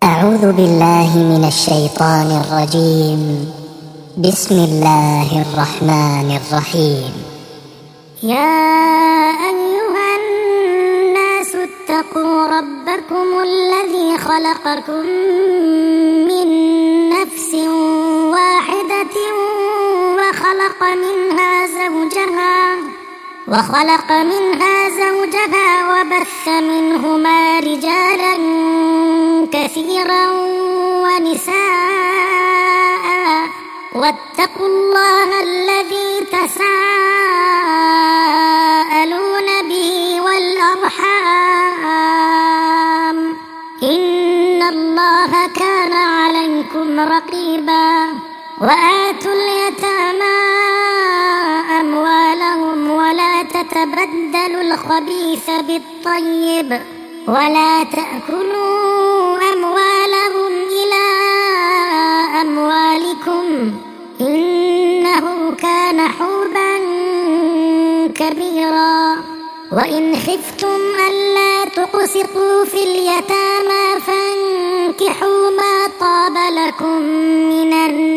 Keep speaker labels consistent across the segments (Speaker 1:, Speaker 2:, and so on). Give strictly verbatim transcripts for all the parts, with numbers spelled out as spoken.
Speaker 1: أعوذ بالله من الشيطان الرجيم. بسم الله الرحمن الرحيم.
Speaker 2: يا أيها الناس اتقوا ربكم الذي خلقكم من نفس واحدة وخلق منها زوجها وخلق منها زوجها وبث منهما رجالا كثيرا ونساء، واتقوا الله الذي تساءلون به والأرحام، إن الله كان عليكم رقيبا. وآتوا اليتامى أموالهم ولا تتبدلوا الخبيث بالطيب ولا تأكلوا أموالهم إلى أموالكم، إنه كان حوبا كبيرا. وإن خفتم ألا تقسطوا في اليتامى فانكحوا ما طاب لكم من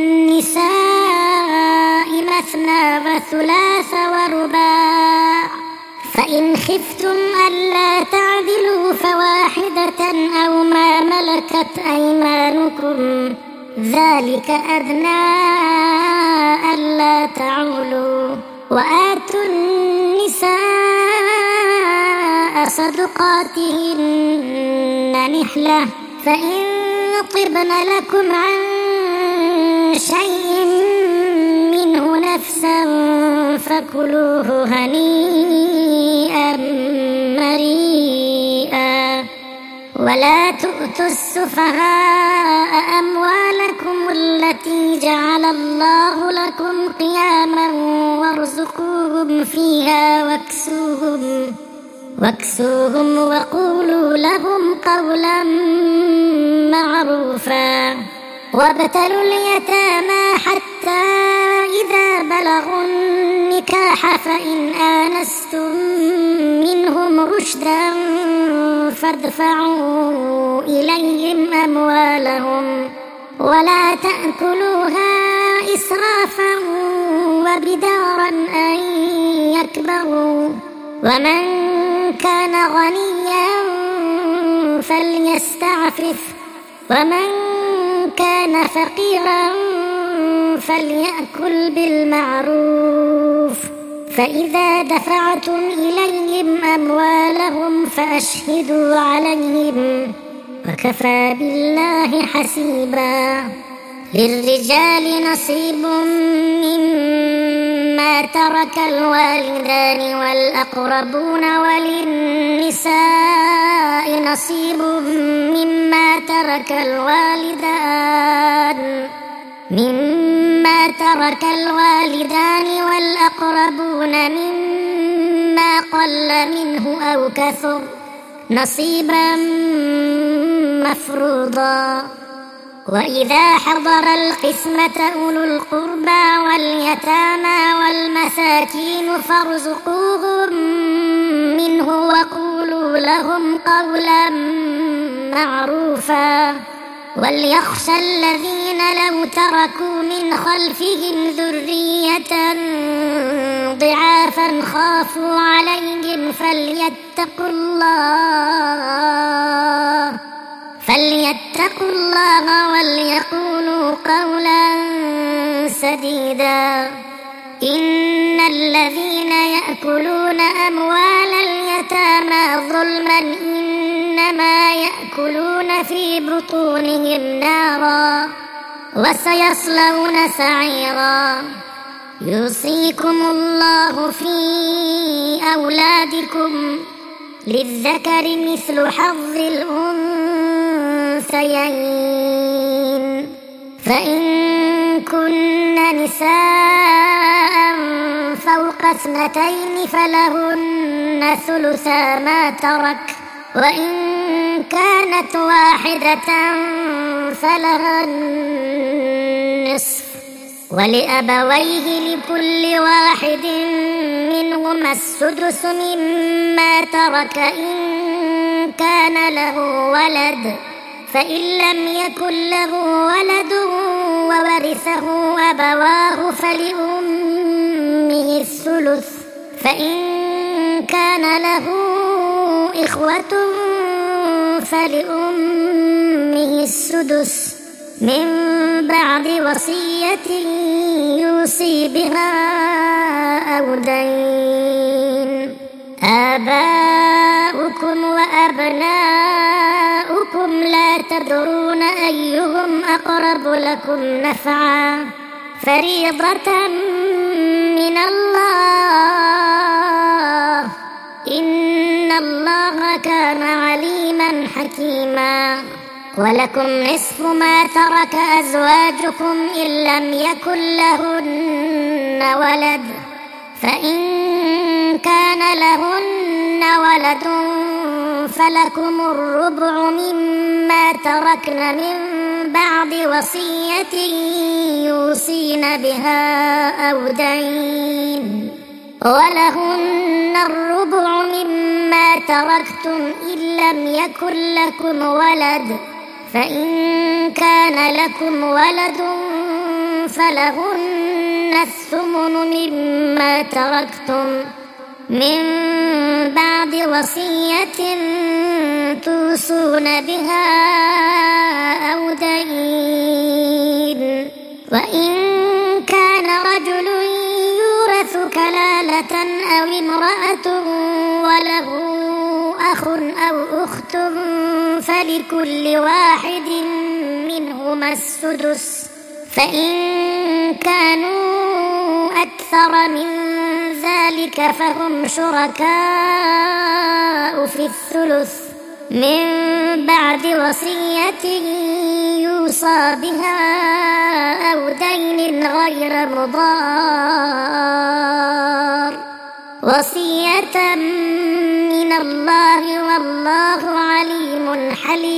Speaker 2: النساء مثنى وثلاث ورباع، فإن خفتم ألا تعدلوا فواحدة أو ما ملكت أيمانكم، ذلك أدنى ألا تعولوا. وآتوا النساء صدقاتهن نحلة، فإن طبن لكم عن شيء منه نفسا فكلوه هنيئا مريئا. ولا تؤتوا السفهاء أموالكم التي جعل الله لكم قياما وارزقوهم فيها واكسوهم واكسوهم وقولوا لهم قولا معروفا. وابتلوا اليتامى حتى إذا بلغوا النكاح فإن آنستم منهم رشدا فادفعوا إليهم أموالهم ولا تأكلوها إسرافا وبدارا أن يكبروا. ومن كان غنيا فليستعفف، ومن كان فقيرا فليأكل بالمعروف. فإذا دفعتم إليهم أموالهم فأشهدوا عليهم، وكفى بالله حسيبا. للرجال نصيب مما ترك الوالدان والأقربون، وللنساء نصيب مما ترك الوالدان مما ترك الوالدان والأقربون مما قل منه أو كثر، نصيبا مفروضا. وإذا حضر القسمة أولو القربى واليتامى والمساكين فارزقوهم منه وقولوا لهم قولا معروفا. وليخشى الذين لو تركوا من خلفهم ذرية ضعافا خافوا عليهم فليتقوا الله فليتقوا الله وليقولوا قولا سديدا. إن الذين يأكلون أموال اليتامى ظلما إنما يأكلون في بطونهم نارا وسيصلون سعيرا. يوصيكم الله في أولادكم، للذكر مثل حظ الأنثيين، فإن كن نساء فوق اثنتين فلهن ثلثا ما ترك، وإن كانت واحدة فلها النصف، ولأبويه لكل واحد منهما السدس مما ترك إن كان له ولد، فإن لم يكن له ولد وورثه أبواه فلأمه الثلث، فإن كان له إخوة فلأمه السدس من بعد وصية يوصي بها أو دين. آباؤكم وأبناؤكم لا تدرون أيهم أقرب لكم نفعا، فريضة من الله، إن الله كان عليما حكيما. ولكم نصف ما ترك أزواجكم إن لم يكن لهن ولد، فإن كان لهن ولد فلكم الربع مما تركن من بعد وصية يوصين بها أو دين، ولهن الربع مما تركتم إن لم يكن لكم ولد، فإن كان لكم ولد فلهن الثمن مما تركتم من بعد وصية توصون بها أو دين. وإن كان رجل يورث كلالة أو امرأة وله أخ أو أخت فلكل واحد منهما السدس، فإن كانوا أكثر من ذلك فهم شركاء في الثلث من بعد وصية يوصى بها أو دين غير مضار، وصية من الله والله عليم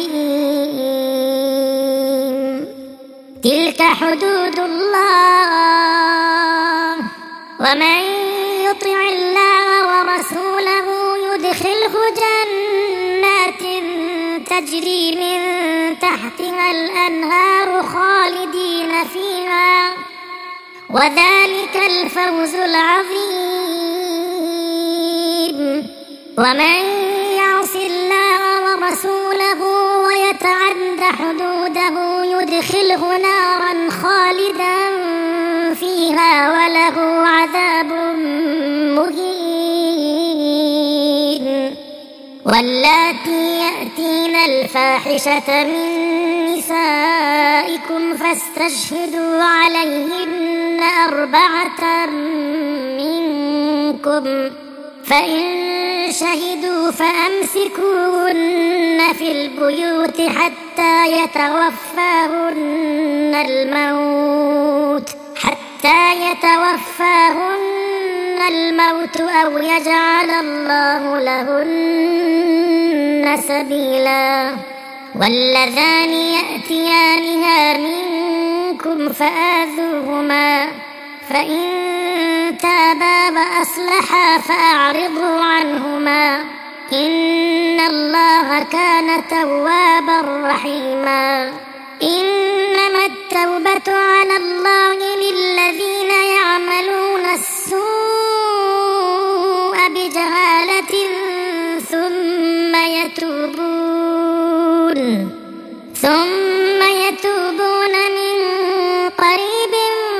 Speaker 2: حليم. تلك حدود الله، ومن يطع الله ورسوله يدخله جنات تجري من تحتها الأنهار خالدين فيها، وذلك الفوز العظيم. ومن يعص الله ورسوله ويتعد حدوده يدخله نارا خالدا فيها وله عذاب مهين. واللاتي يأتين الفاحشة من نسائكم فاستشهدوا عليهن أربعة منكم، فإن شهدوا فأمسكوهن في البيوت حتى يتوفاهن الموت حتى يتوفاهن الموت أو يجعل الله لهن سبيلا. واللذان يأتيانها منكم فآذوهما، فإن تابا وأصلحا فأعرضوا عنهما، إن الله كان توابا رحيما. إنما التوبة على الله للذين يعملون السوء بجهالة ثم يتوبون ثم يتوبون من قريب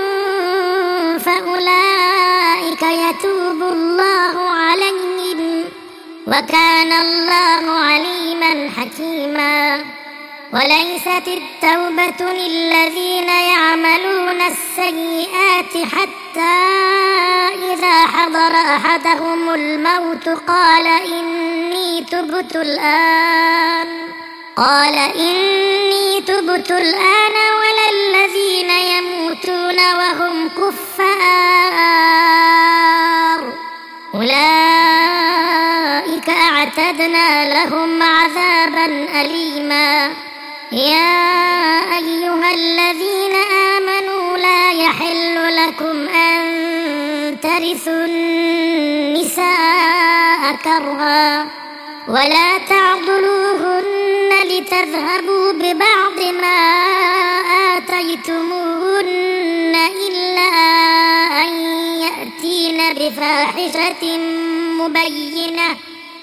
Speaker 2: فأولئك يتوب الله عليهم، وكان الله عليما حكيما. وليست التوبة للذين يعملون السيئات حتى إذا حضر أحدهم الموت قال إني تبت الآن قال إني تبت الآن ولا الذين يموتون وهم كفار، أولئك أعتدنا لهم عذابا أليما. يا أيها الذين آمنوا لا يحل لكم أن ترثوا النساء كرها ولا تعضلوهن لتذهبوا ببعض ما آتيتموهن إلا أن يأتين بفاحشة مبينة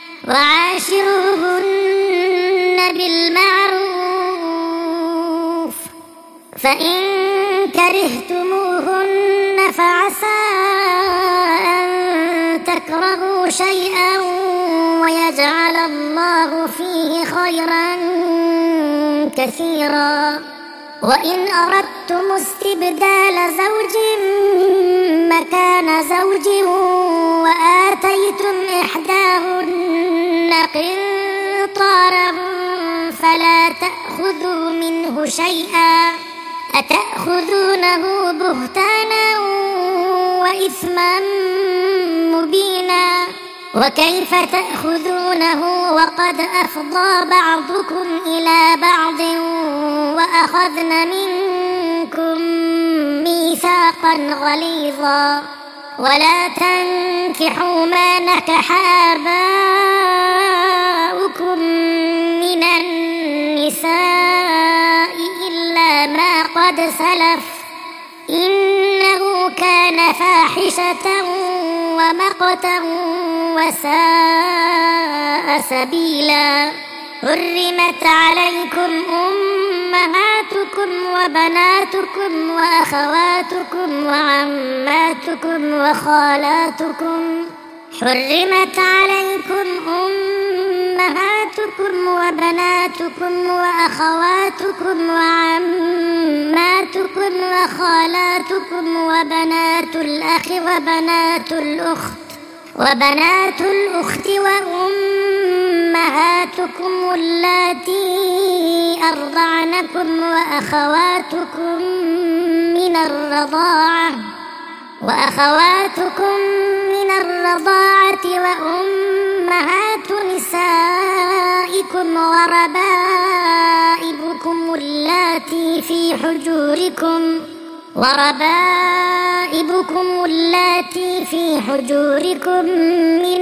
Speaker 2: وعاشروهن بالمعروف فإن كرهتموهن فعسى أن تكرهوا شيئا ويجعل الله فيه خيرا كثيرا وإن أردتم استبدال زوج مكان زوج وآتيتم إحداهن قنطارا فلا تأخذوا منه شيئا أتأخذونه بهتانا وإثما مبينا وكيف تأخذونه وقد أفضى بعضكم إلى بعض وأخذن منكم ميثاقا غليظا ولا تنكحوا ما نكح آباؤكم من النساء إلا ما قد سلف إنه كان فاحشة ومقتا وساء سبيلا حرمت عليكم أمهاتكم وبناتكم وأخواتكم وعماتكم وخالاتكم حرمت عليكم أمهاتكم وبناتكم وأخواتكم وعماتكم وخالاتكم وبنات الأخ وبنات الأخت وبنات الأخت وأمهاتكم اللاتي أرضعنكم وأخواتكم من الرضاعة وأخواتكم من الرضاعة وأمهات نسائكم وربائبكم اللاتي في حجوركم وربائبكم اللاتي في حجوركم من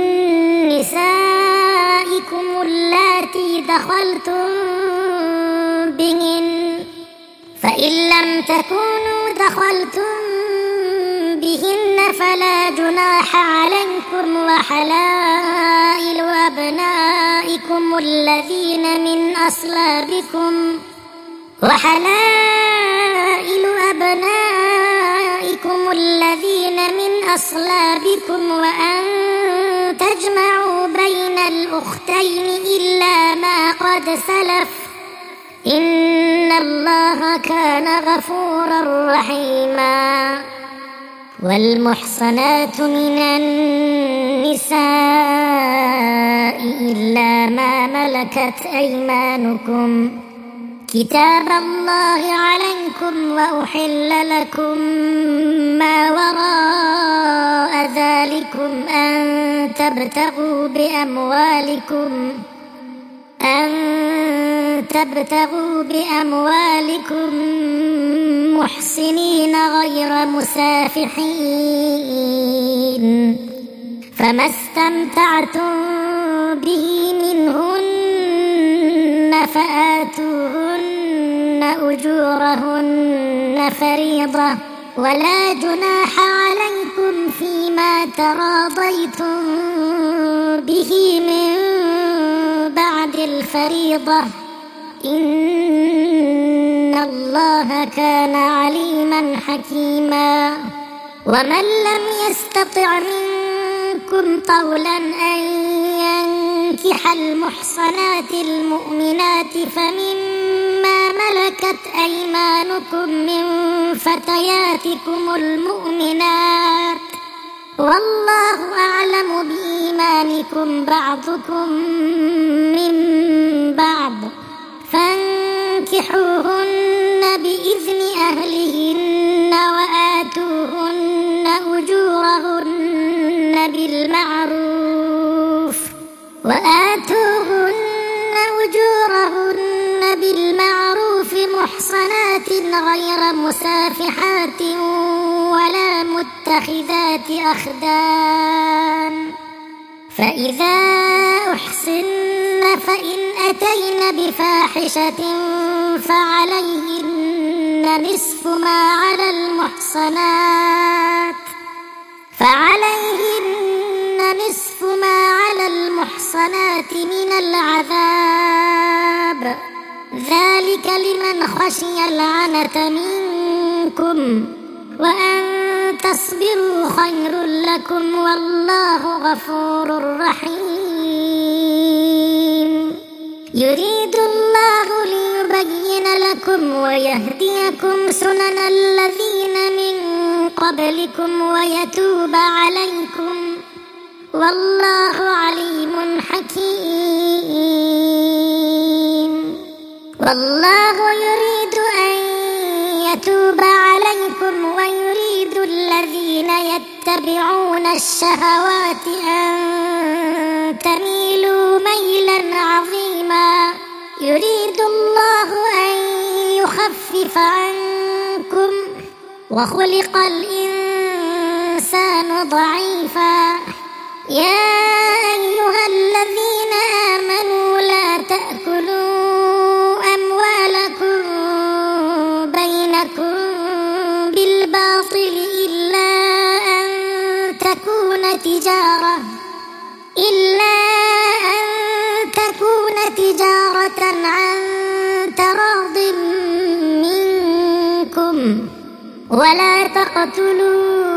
Speaker 2: نسائكم اللاتي دخلتم بهن فإن لم تكونوا دخلتم بهن فلا جناح عليكم وحلائل أبنائكم الذين من أصلابكم وحلائل أبنائكم الذين من أصلابكم وأن تجمعوا بين الأختين إلا ما قد سلف إن الله كان غفورا رحيما والمحصنات من النساء إلا ما ملكت أيمانكم كتاب الله عليكم وأحل لكم ما وراء ذلكم أن تبتغوا بأموالكم أن تبتغوا بأموالكم محسنين غير مسافحين فما استمتعتم به منهن فآتوهن أجورهن فريضة ولا جناح عليكم فيما تراضيتم به من بعد الفريضة إن الله كان عليما حكيما ومن لم يستطع منكم طولا أن ينكح المحصنات المؤمنات فمما ملكت أيمانكم من فتياتكم المؤمنات والله أعلم بإيمانكم بعضكم من بعض فانكحوهن بإذن أهلهن وآتوهن أجورهن بالمعروف وآتوهن أجورهن بالمعروف محصنات غير مسافحات ولا متخذات أخدان فإذا أحصن فإن أتين بفاحشة فعليهن نصف ما على المحصنات فعليهن نصف ما على المحصنات من العذاب ذلك لمن خشي العنة منكم وأن تصبروا خير لكم والله غفور رحيم يريد الله ليبين لكم ويهديكم سنن الذين من قبلكم ويتوب عليكم والله عليم حكيم والله يريد أن يتوب عليكم ويريد الذين يتبعون الشهوات أن تميلوا ميلا عظيما يريد الله أن يخفف عنكم وخلق الإنسان ضعيفا يا أيها الذين آمنوا لا تأكلوا أموالكم بينكم بالباطل إلا أن تكون تجارة إلا أن تكون تجارة عن تراض منكم ولا تقتلوا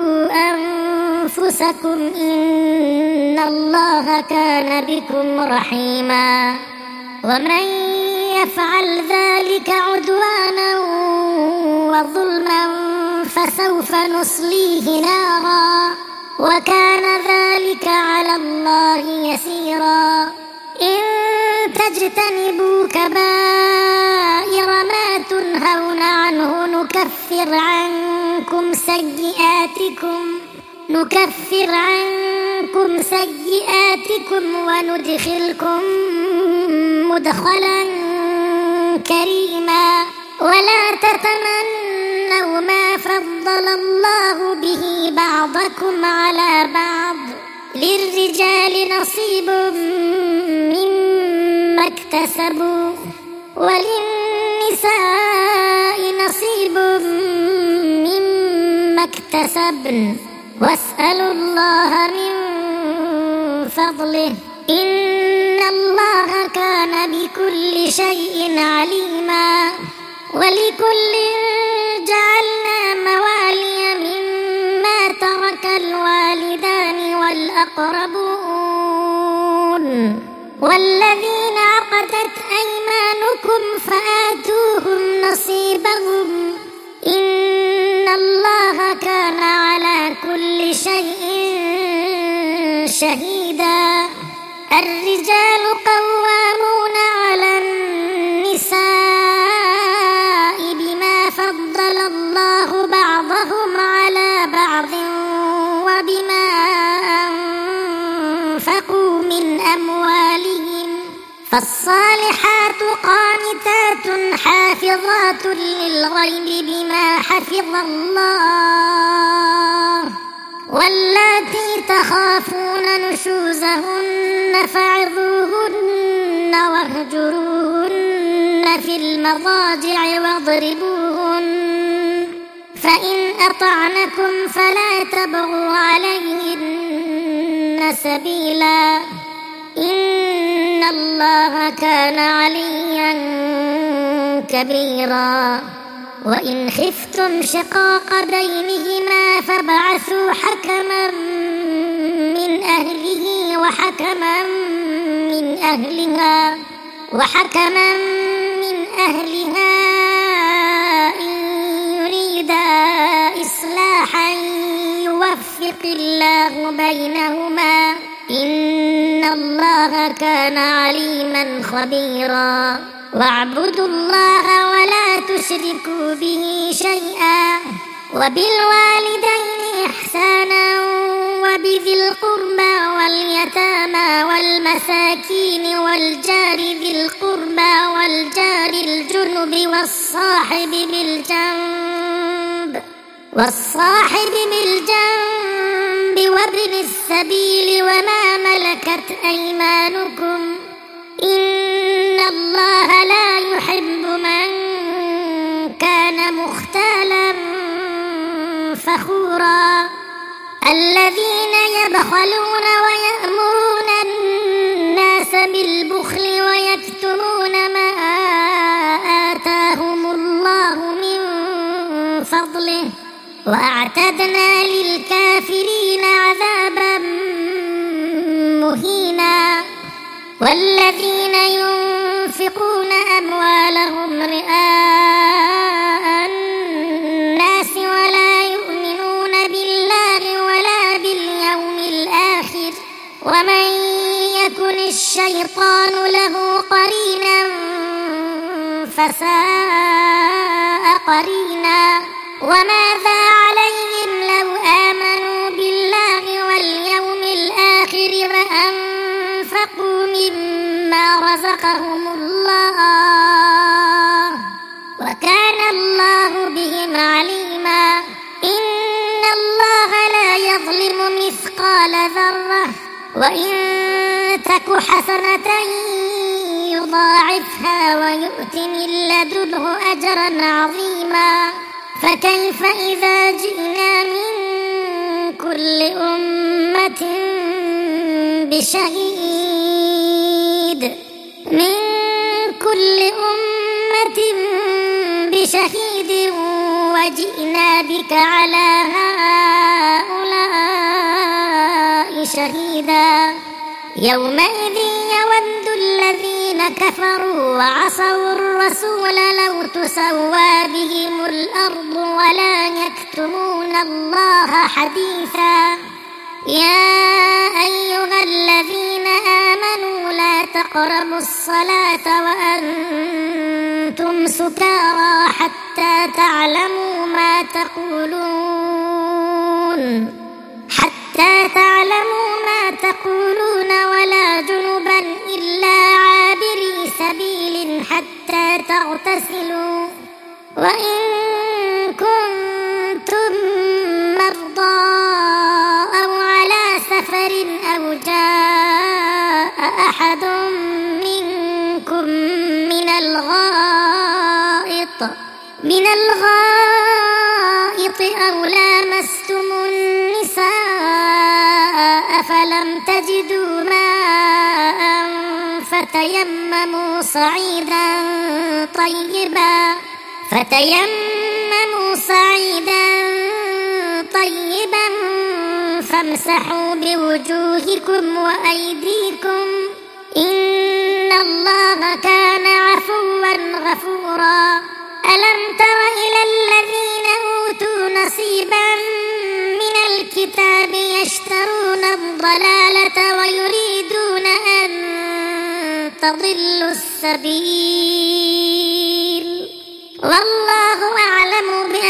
Speaker 2: أنفسكم إن الله كان بكم رحيما ومن يفعل ذلك عدوانا وظلما فسوف نصليه نارا وكان ذلك على الله يسيرا إن تجتنبوا كبائر ما تنهون عنه نكفر عنكم سيئاتكم نكفر عنكم سيئاتكم وندخلكم مدخلا كريما ولا تتمنوا ما فضل الله به بعضكم على بعض للرجال نصيب مما اكتسبوا وللنساء نصيب مما اكتسبن واسألوا الله من فضله إن الله كان بكل شيء عليما ولكل جعلنا موالي مما ترك الوالدان والأقربون والذين عقدت أيمانكم فآتوهم نصيبهم إن الله كان على كل شيء شهيدا الرجال قوامون على النساء بما فضل الله بعضهم على بعض وبما أنفقوا من أموالهم فالصالحات قانتات حافظات للغيب بما حفظ الله واللاتي تخافون نشوزهن فعظوهن واهجروهن في المضاجع واضربوهن فإن أطعنكم فلا تبغوا عليهن سبيلا إن الله كان عليا كبيرا وإن خفتم شقاق بينهما فابعثوا حكما من أهله وحكما من أهلها وحكما من أهلها إن يريدا إصلاحا يوفق الله بينهما إن الله كان عليما خبيرا واعبدوا الله ولا تشركوا به شيئا وبالوالدين إحسانا وبذي القربى واليتامى والمساكين والجار ذي القربى والجار الجنب والصاحب بالجنب والصاحب بالجنب وابن السبيل وما ملكت أيمانكم إن الله لا يحب من كان مختالا فخورا الذين يبخلون ويأمرون الناس بالبخل ويكتمون ما آتاهم الله من فضله وأعتدنا للكافرين عذابا مهينا والذين ينفقون أموالهم رئاء الناس ولا يؤمنون بالله ولا باليوم الآخر ومن يكن الشيطان له قرينا فساء قرينا وماذا عليهم لو آمنوا بالله واليوم الآخر وأنفقوا مما رزقهم الله وكان الله بهم عليما إن الله لا يظلم مثقال ذرة وإن تك حسنة يضاعفها ويؤت من لدنه أجرا عظيما فكيف إذا جئنا من كل أمة بشهيد من كل أمة بشهيد وجئنا بك على هؤلاء شهيدا يومئذ يود الذين كفروا وعصوا الرسول لو تسوى بهم الأرض ولا يكتمون الله حديثا يا أيها الذين آمنوا لا تقربوا الصلاة وأنتم سكارى حتى تعلموا ما تقولون حتى تعلموا ما تقولون ولا جنبا إلا عابري سبيل حتى تغتسلوا وإن كنتم مرضى أو على سفر أو جاء أحد منكم من الغائط من الغائط أو لامستم النساء فلم تجدوا ماء فتيمموا صعيدا طيبا فتيمموا صعيدا طيبا فامسحوا بوجوهكم وأيديكم إن الله كان عفوا غفورا ألم تر إلى الذين أوتوا نصيبا من الكتاب يشترون الضلالة ويريدون أن تضلوا السبيل والله أعلم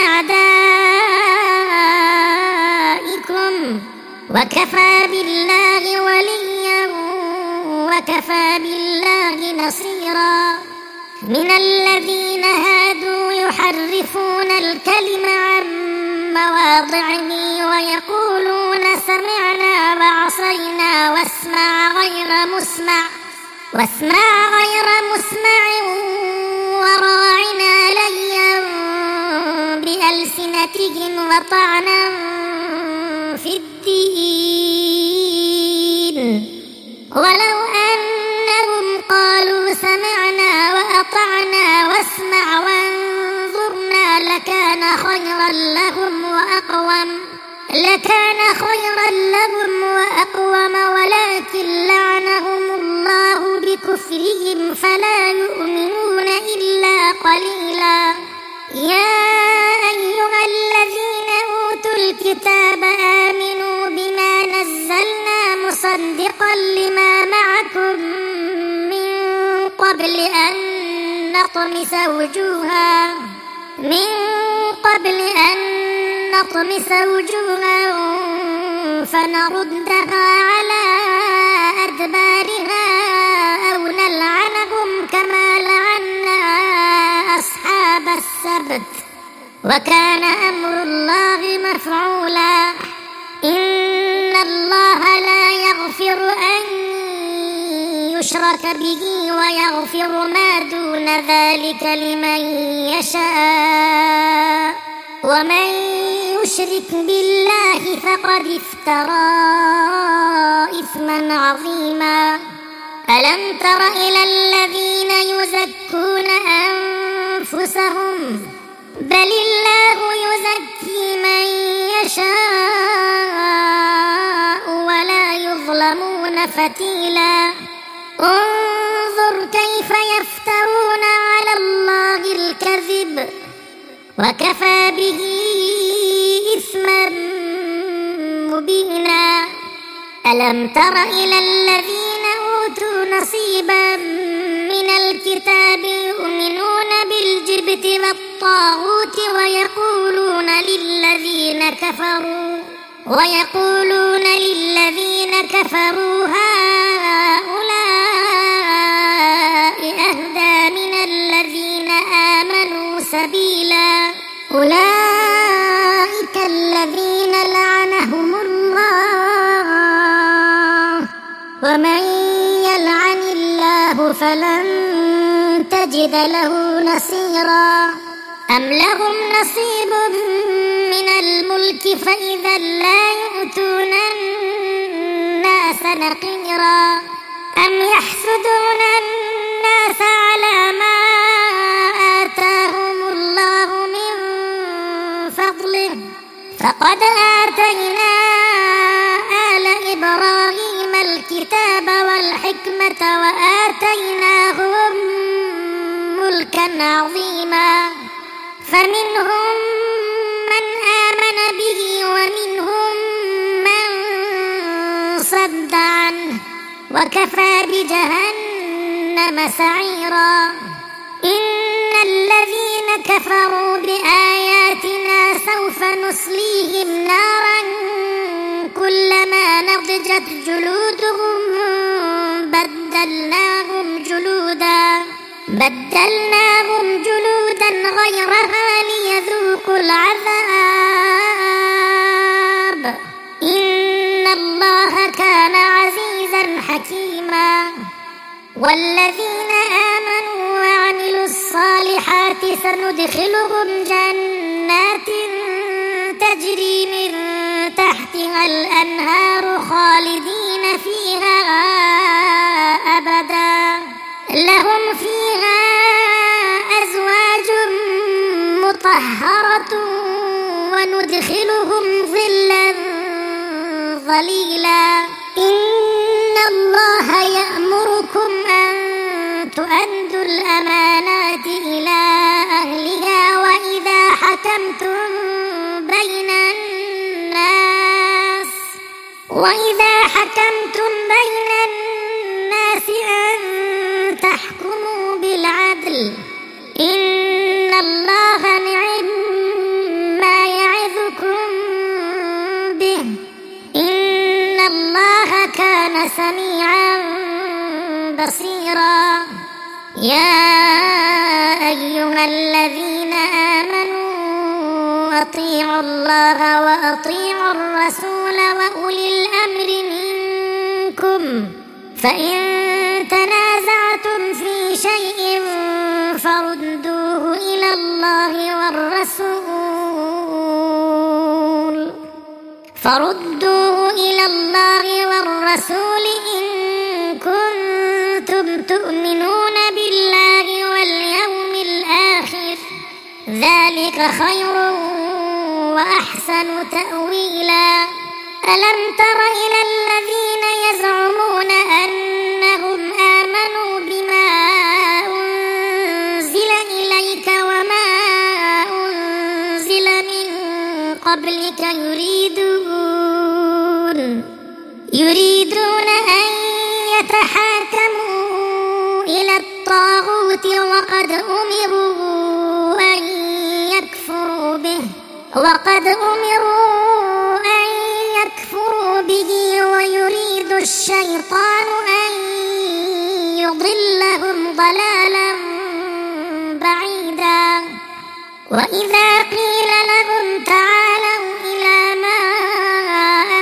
Speaker 2: بأعدائكم وكفى بالله وليا وكفى بالله نصيرا من الذين هادوا يحرفون الكلم عن مواضعه ويقولون سمعنا وعصينا واسمع غير مسمع واسمع غير مسمع وراعنا ليا بألسنتهم وطعنا في الدين ولو أنهم قالوا سمعنا وأطعنا واسمع وانظرنا لكان خيرا لهم وأقوم لكان خيرا لهم وأقوم ولكن لعنهم الله بكفرهم فلا يؤمنون إلا قليلا يا أيها الذين أوتوا الكتاب آمنوا بما نزلنا مصدقا لما معكم من قبل أن نطمس وجوها من قبل أن نطمس وجوها فنردها على أدبارها أو نلعنهم كما لعنا أصحاب السبت وكان أمر الله مفعولا إن الله لا يغفر أن يشرك به ويغفر ما دون ذلك لمن يشاء ومن يشرك بالله فقد افترى إثما عظيما. ألم تر إلى الذين يزكون أنفسهم بل الله يزكي من يشاء ولا يظلمون فتيلا. انظر كيف يفترون على الله الكذب وكفى به إثما مبينا. ألم تر إلى الذين أوتوا نصيبا من الكتاب يؤمنون بالجبت والطاغوت ويقولون للذين كفروا ويقولون للذين كفروا هؤلاء أهدى من الذين آمنوا سبيلا. أولئك الذين لعنهم الله ومن يلعن الله فلن تجد له نصيرا. أم لهم نصيب من الملك فإذا لا يؤتون الناس نقيرا. أم يحسدون الناس على ما آتاهم الله من فضله فقد آتينا آل إبراهيم الكتاب والحكمة وآتيناهم ملكا عظيما. فمنهم من آمن به ومنهم من صد عنه وكفى بجهنم سعيرا. إن الذين كفروا بآياتنا سوف نصليهم نارا كلما نضجت جلودهم بدلناهم جلودا بدلناهم جلودا غيرها ليذوقوا العذاب إن الله كان عزيزا حكيما. والذين آمنوا وعملوا الصالحات سندخلهم جنات تجري من تحتها الأنهار خالدين فيها أبدا لهم فيها أزواج مطهرة وندخلهم ظلا ظليلا. إن الله يأمركم أن تؤدوا الأمانات إلى أهلها وإذا حكمتم بين الناس وإذا حكمتم بين الناس أن تحكموا بالعدل إن الله نعم ما يعظكم به إن الله كان سميعا بصيرا. يا أيها الذين آمنوا أطيعوا الله وأطيعوا الرسول وأولي الأمر منكم فإن تنازعتم في شيء فردوه إلى الله والرسول فردوه إلى الله والرسول إن كنتم تؤمنون بالله واليوم الآخر ذلك خير وأحسن تأويلا. ألم تر إلى الذين يزعمون أنهم آمنوا بما أنزل إليك وما أنزل من قبلك يريدون يريدون أن يتحاكموا إلى الطاغوت وقد أمروا أن يكفروا به وقد أمروا أن يكفروا به ويريد الشيطان أن يضلهم ضلالا بعيدا. وإذا قيل لهم تعالوا إلى ما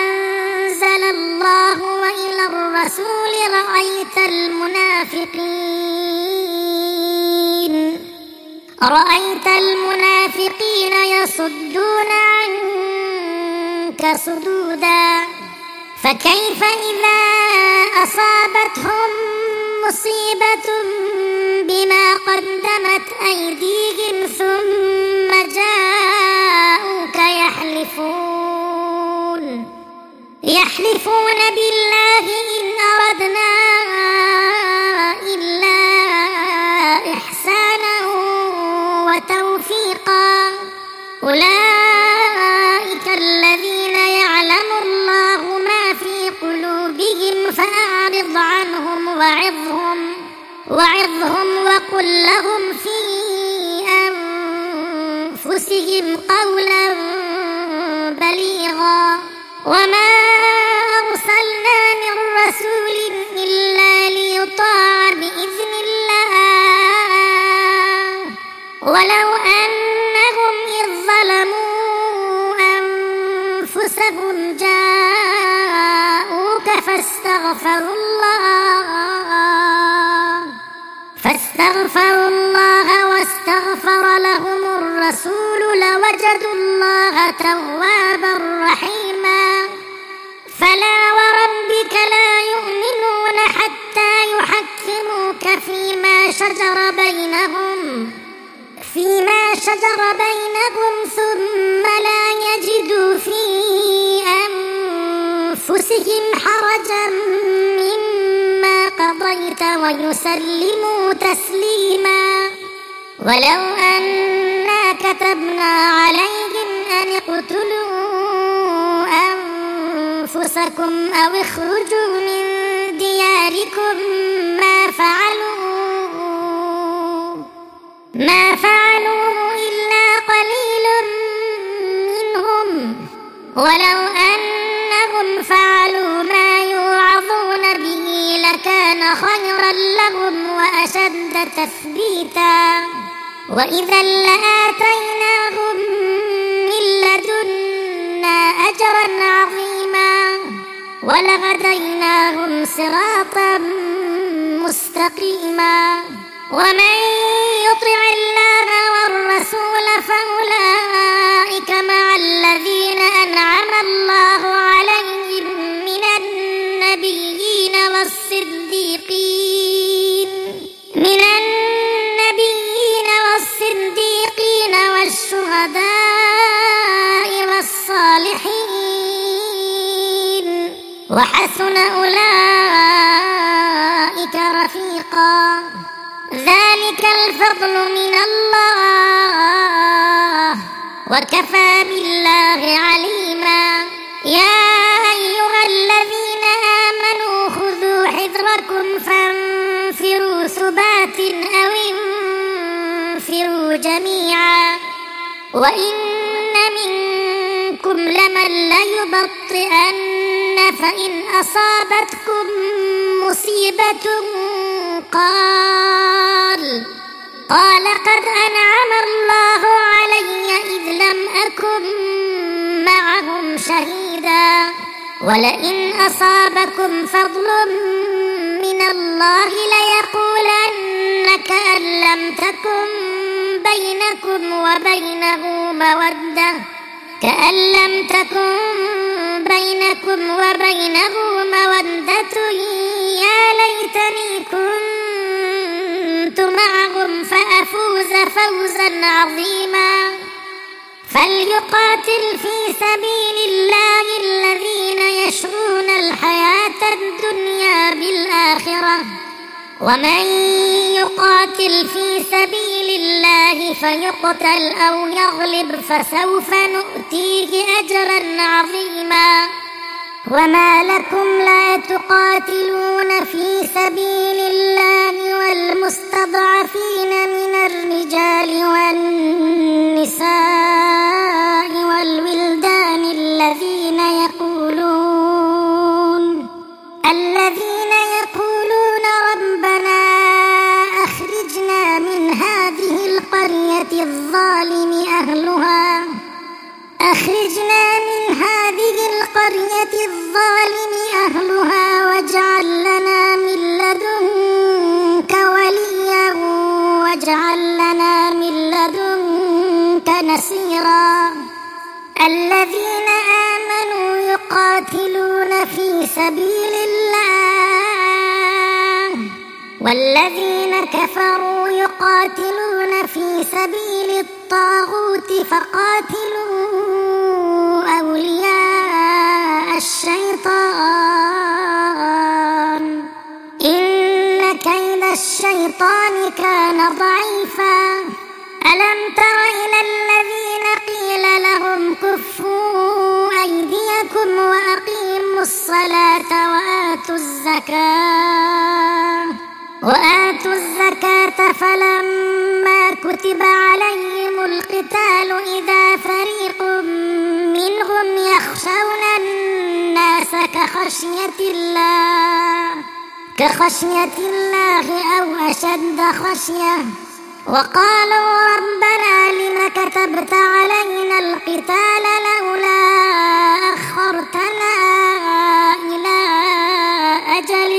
Speaker 2: المنافقين رأيت المنافقين يصدون عنك صدودا فكيف إذا أصابتهم مصيبة بما قدمت أيديهم ثم جاءوك يحلفون يحلفون بالله إن أردنا إلا إحسانا وتوفيقا أولئك الذين يعلم الله ما في قلوبهم فأعرض عنهم وعظهم وعظهم وقل لهم في أنفسهم قولا بليغا وما أرسلنا من رسول إلا ليطاع بإذن الله ولو أنهم إذ ظلموا أنفسهم جاءوك فاستغفروا الله فاستغفروا الله واستغفر لهم الرسول لوجدوا الله توابا رحيما فلا وربك لا يؤمنون حتى يحكموك فيما شجر بينهم فيما شجر بينهم ثم لا يجدوا في أنفسهم حرجا مما قضيت ويسلموا تسليما ولو أنا كتبنا عليهم أن اقتلوا أنفسكم أو اخرجوا من دياركم ما فعلوا ما فعلوه إلا قليل منهم ولو أنهم فعلوا ما يوعظون به لكان خيرا لهم وأشد تثبيتا وإذا لآتيناهم من لدنا أجرا عظيما ولهديناهم صراطا مستقيما ومن يطع الله والرسول فأولئك مع الذين أنعم الله عليهم من النبيين والصديقين من النبيين والصديقين والشهداء والصالحين وحسن أولئك رفيقا ذلك الفضل من الله وكفى بالله عليما يا أيها الذين آمنوا خذوا حذركم فانفروا ثبات أو انفروا جميعا وإن منكم لمن ليبطئن فإن أصابتكم مصيبة قال قال قد أنعم الله علي إذ لم أكن معهم شهيدا ولئن أصابكم فضل من الله ليقولن كأن لم تكن بينكم وبينه مودة كأن لم تكن بينكم وبينه مودة يا ليتني كنت معهم فأفوز فوزا عظيما فليقاتل في سبيل الله الذين يشرون الحياة الدنيا بالآخرة ومن يقاتل في سبيل الله فيقتل أو يغلب فسوف نؤتيه أجرا عظيما وما لكم لا تقاتلون في سبيل الله والمستضعفين من الرجال والنساء والولدان الذين يقولون الذين يقولون ربنا أخرجنا من هذه القرية الظالم أهلها أخرجنا من هذه القرية الظالم أهلها واجعل لنا من لدنك نصيرا. الذين آمنوا يقاتلون في سبيل الله والذين كفروا يقاتلون في سبيل الطاغوت فقاتلوا أولياء الشيطان إن كيد الشيطان كان ضعيفا. ألم تر إلى الذين قيل لهم كفوا أيديكم وأقيموا الصلاة وآتوا الزكاة وآتوا الزكاة فلما كتب عليهم القتال إذا فريق منهم يخشون الناس كخشية الله كخشية الله أو أشد خشية وقالوا ربنا لم كتبت علينا القتال لولا أخرتنا إلى أجل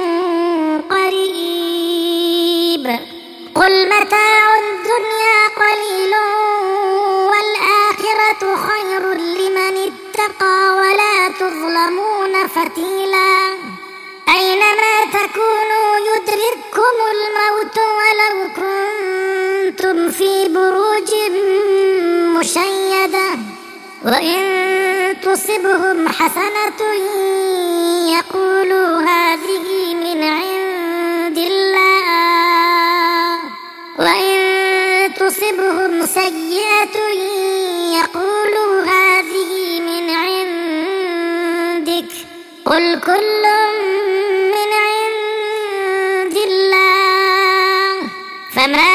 Speaker 2: قريب قل متاع الدنيا قليل والآخرة خير لمن اتقى ولا تظلمون فتيلا. أينما تكونوا يدرككم الموت ولو كنتم في بروج مشيدة وإن تصبهم حسنة يقولوا هذه من عند الله وإن تصبهم سيئة يقولوا هذه من عندك قل كل من عند الله فما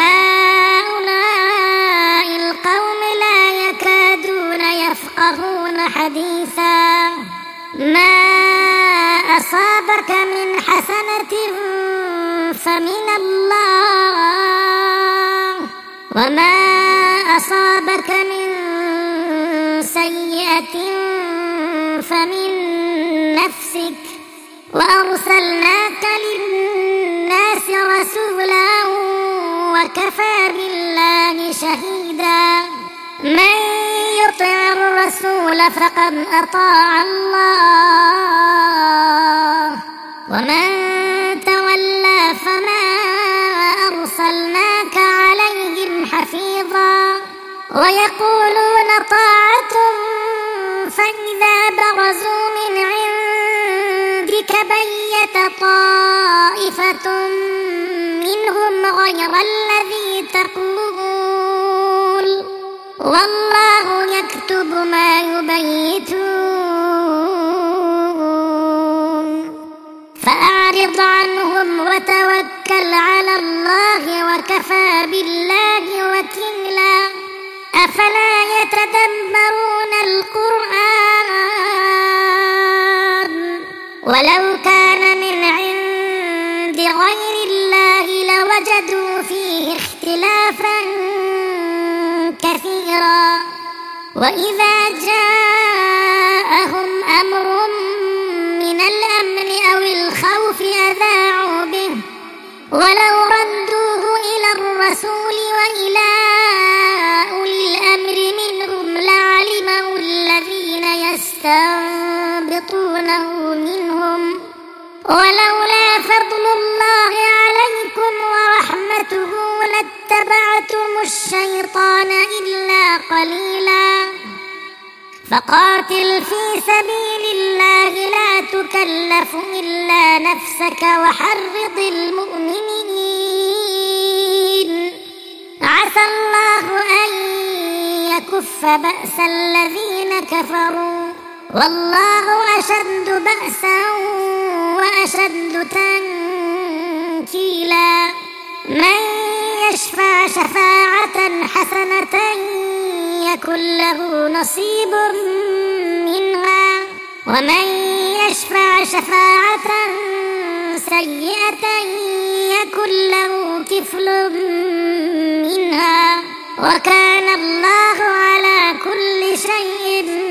Speaker 2: لهؤلاء القوم لا يكادون يفقهون حديثا. ما أصابك من حسنة فمن الله وما أصابك من سيئة فمن نفسك وأرسلناك للناس رسولا وكفى بالله شهيدا. من يطع الرسول فقد أطاع الله ومن تولى فما أرسلناك عليهم حفيظا. ويقولون طاعة فإذا برزوا من عندك بيت طائفة منهم غير الذي تقول والله يكتب ما يبيتون فأعرض عنهم وتوكل على الله وكفى بالله وكيلا. أفلا يتدبرون القرآن ولو كان من عند غير الله لوجدوا فيه اختلافا كثيرا. وإذا جاءهم أمر من الأمن أو الخوف أذاعوا به ولو ردوه إلى الرسول وإلى أولي الأمر منهم لعلمه الذين يستنبطونه منهم ولولا فضل الله عليكم ورحمته لاتبعتم الشيطان إلا قليلا. فقاتل في سبيل الله لا تكلف إلا نفسك وحرض المؤمنين عسى الله أن يكف بأس الذين كفروا والله أشد بأسا وأشد تنكيلا. من يشفع شفاعة حسنة يكن له نصيب منها ومن يشفع شفاعة سيئة يكن له كفل منها وكان الله على كل شيء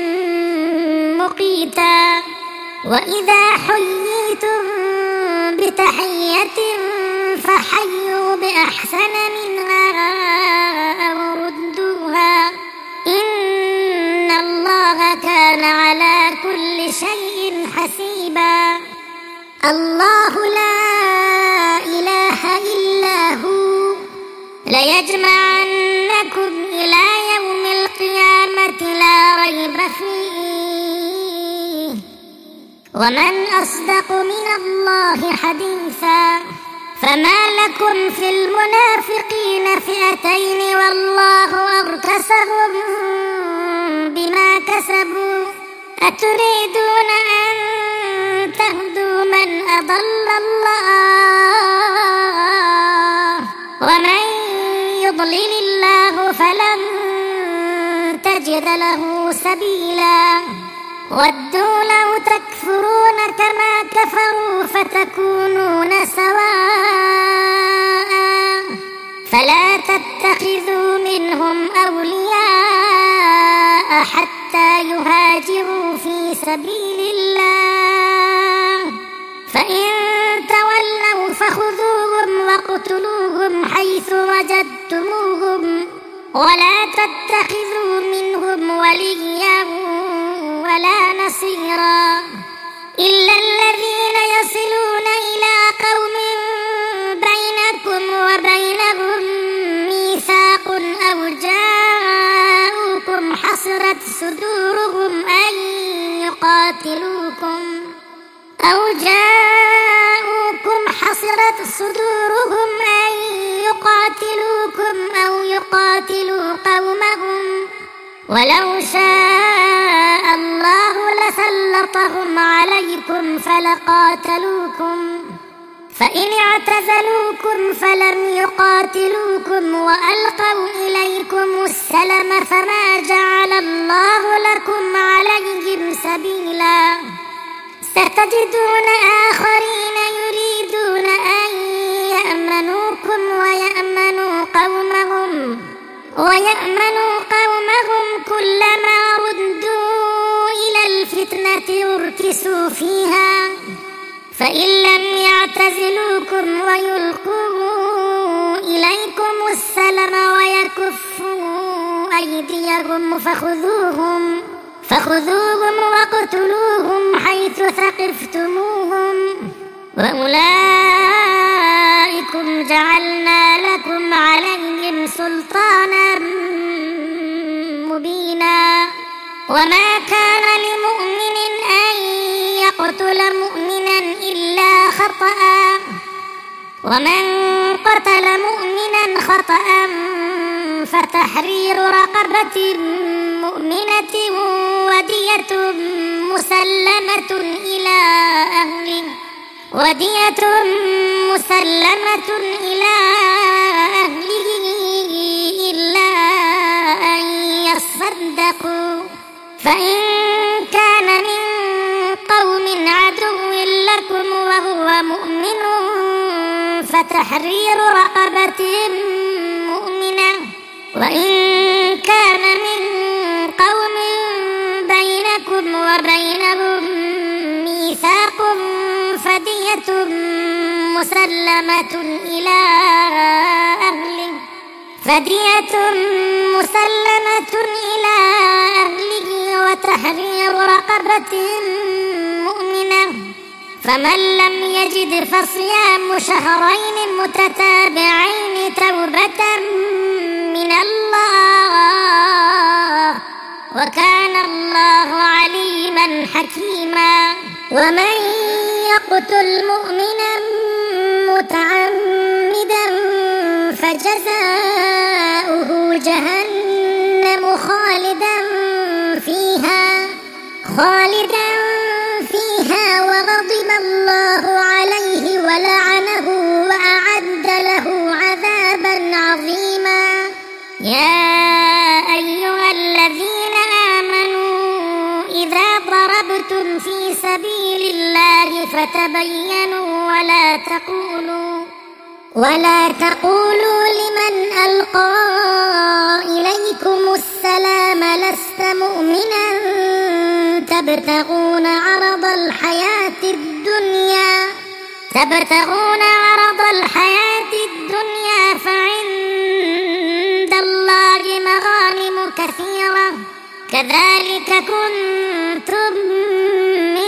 Speaker 2: مقيتا. وإذا حييتم بتحية فحيوا بأحسن منها أو ردوها شيء حسيبا. الله لا إله إلا هو ليجمعنكم إلى يوم القيامة لا ريب فيه ومن أصدق من الله حديثا. فما لكم في المنافقين فئتين والله أركسهم بما كسبوا أتريدون أن تهدوا من أضل الله ومن يضلل الله فلن تجد له سبيلا. ودوا لو تكفرون كما كفروا فتكونون سواء فلا تتخذوا منهم أولياء حتى يهاجروا في سبيل الله فإن تولوا فخذوهم واقتلوهم حيث وجدتموهم ولا تتخذوا منهم وليا ولا نصيرا إلا الذين يصلون إلى قوم بينكم وبينهم ميثاق أو جاءوكم حصرت صدورهم أن يقاتلوكم أو جاءوكم حصرت صدورهم أن يقاتلوكم أو يقاتلوا قومهم ولو شاء الله لسلطهم عليكم فلقاتلوكم فإن اعتزلوكم فلم يقاتلوكم وألقوا إليكم السلم فما جعل الله لكم عليهم سبيلا. ستجدون آخرين يريدون أن يأمنوكم ويأمنوا قومهم ويأمنوا قومهم كلما ردوا إلى الفتنة أركسوا فيها فإن لم يعتزلوكم ويلقوا إليكم السلم ويكفوا أيديهم فخذوهم فخذوهم واقتلوهم حيث ثقفتموهم وأولئكم جعلنا لكم عليهم سلطانا مبينا. وما كان لمؤمن أن يقتل مؤمنا إلا خطأ ومن قتل مؤمنا خطأ فتحرير رقبة مؤمنة ودية مسلمة إلى أهله ودية مسلمة إلى أهله إلا أن يصدقوا فإن كان من قوم عدو لكم وهو مؤمن فتحرير رقبة مؤمنة وإن كان من قوم بينكم وبينهم ميثاق فدية مسلمة إلى أهله فدية مسلمة إلى أهله وتحرير رقبة مؤمنة فمن لم يجد فصيام شهرين متتابعين توبة من الله وكان الله عليما حكيما. ومن يقتل مؤمنا متعمدا فجزاؤه جهنم خالدا فيها خالدا فيها وغضب الله عليه ولعنه وأعد له عذابا عظيما. يا أيها الذين آمنوا إذا ضربتم في سبيل الله فتبينوا ولا تقولوا ولا تقولوا لمن ألقى إليكم السلام لست مؤمنا تبتغون عرض الحياة الدنيا تبتغون عرض الحياة الدنيا فعند الله مغانم كثيرة كذلك كنتم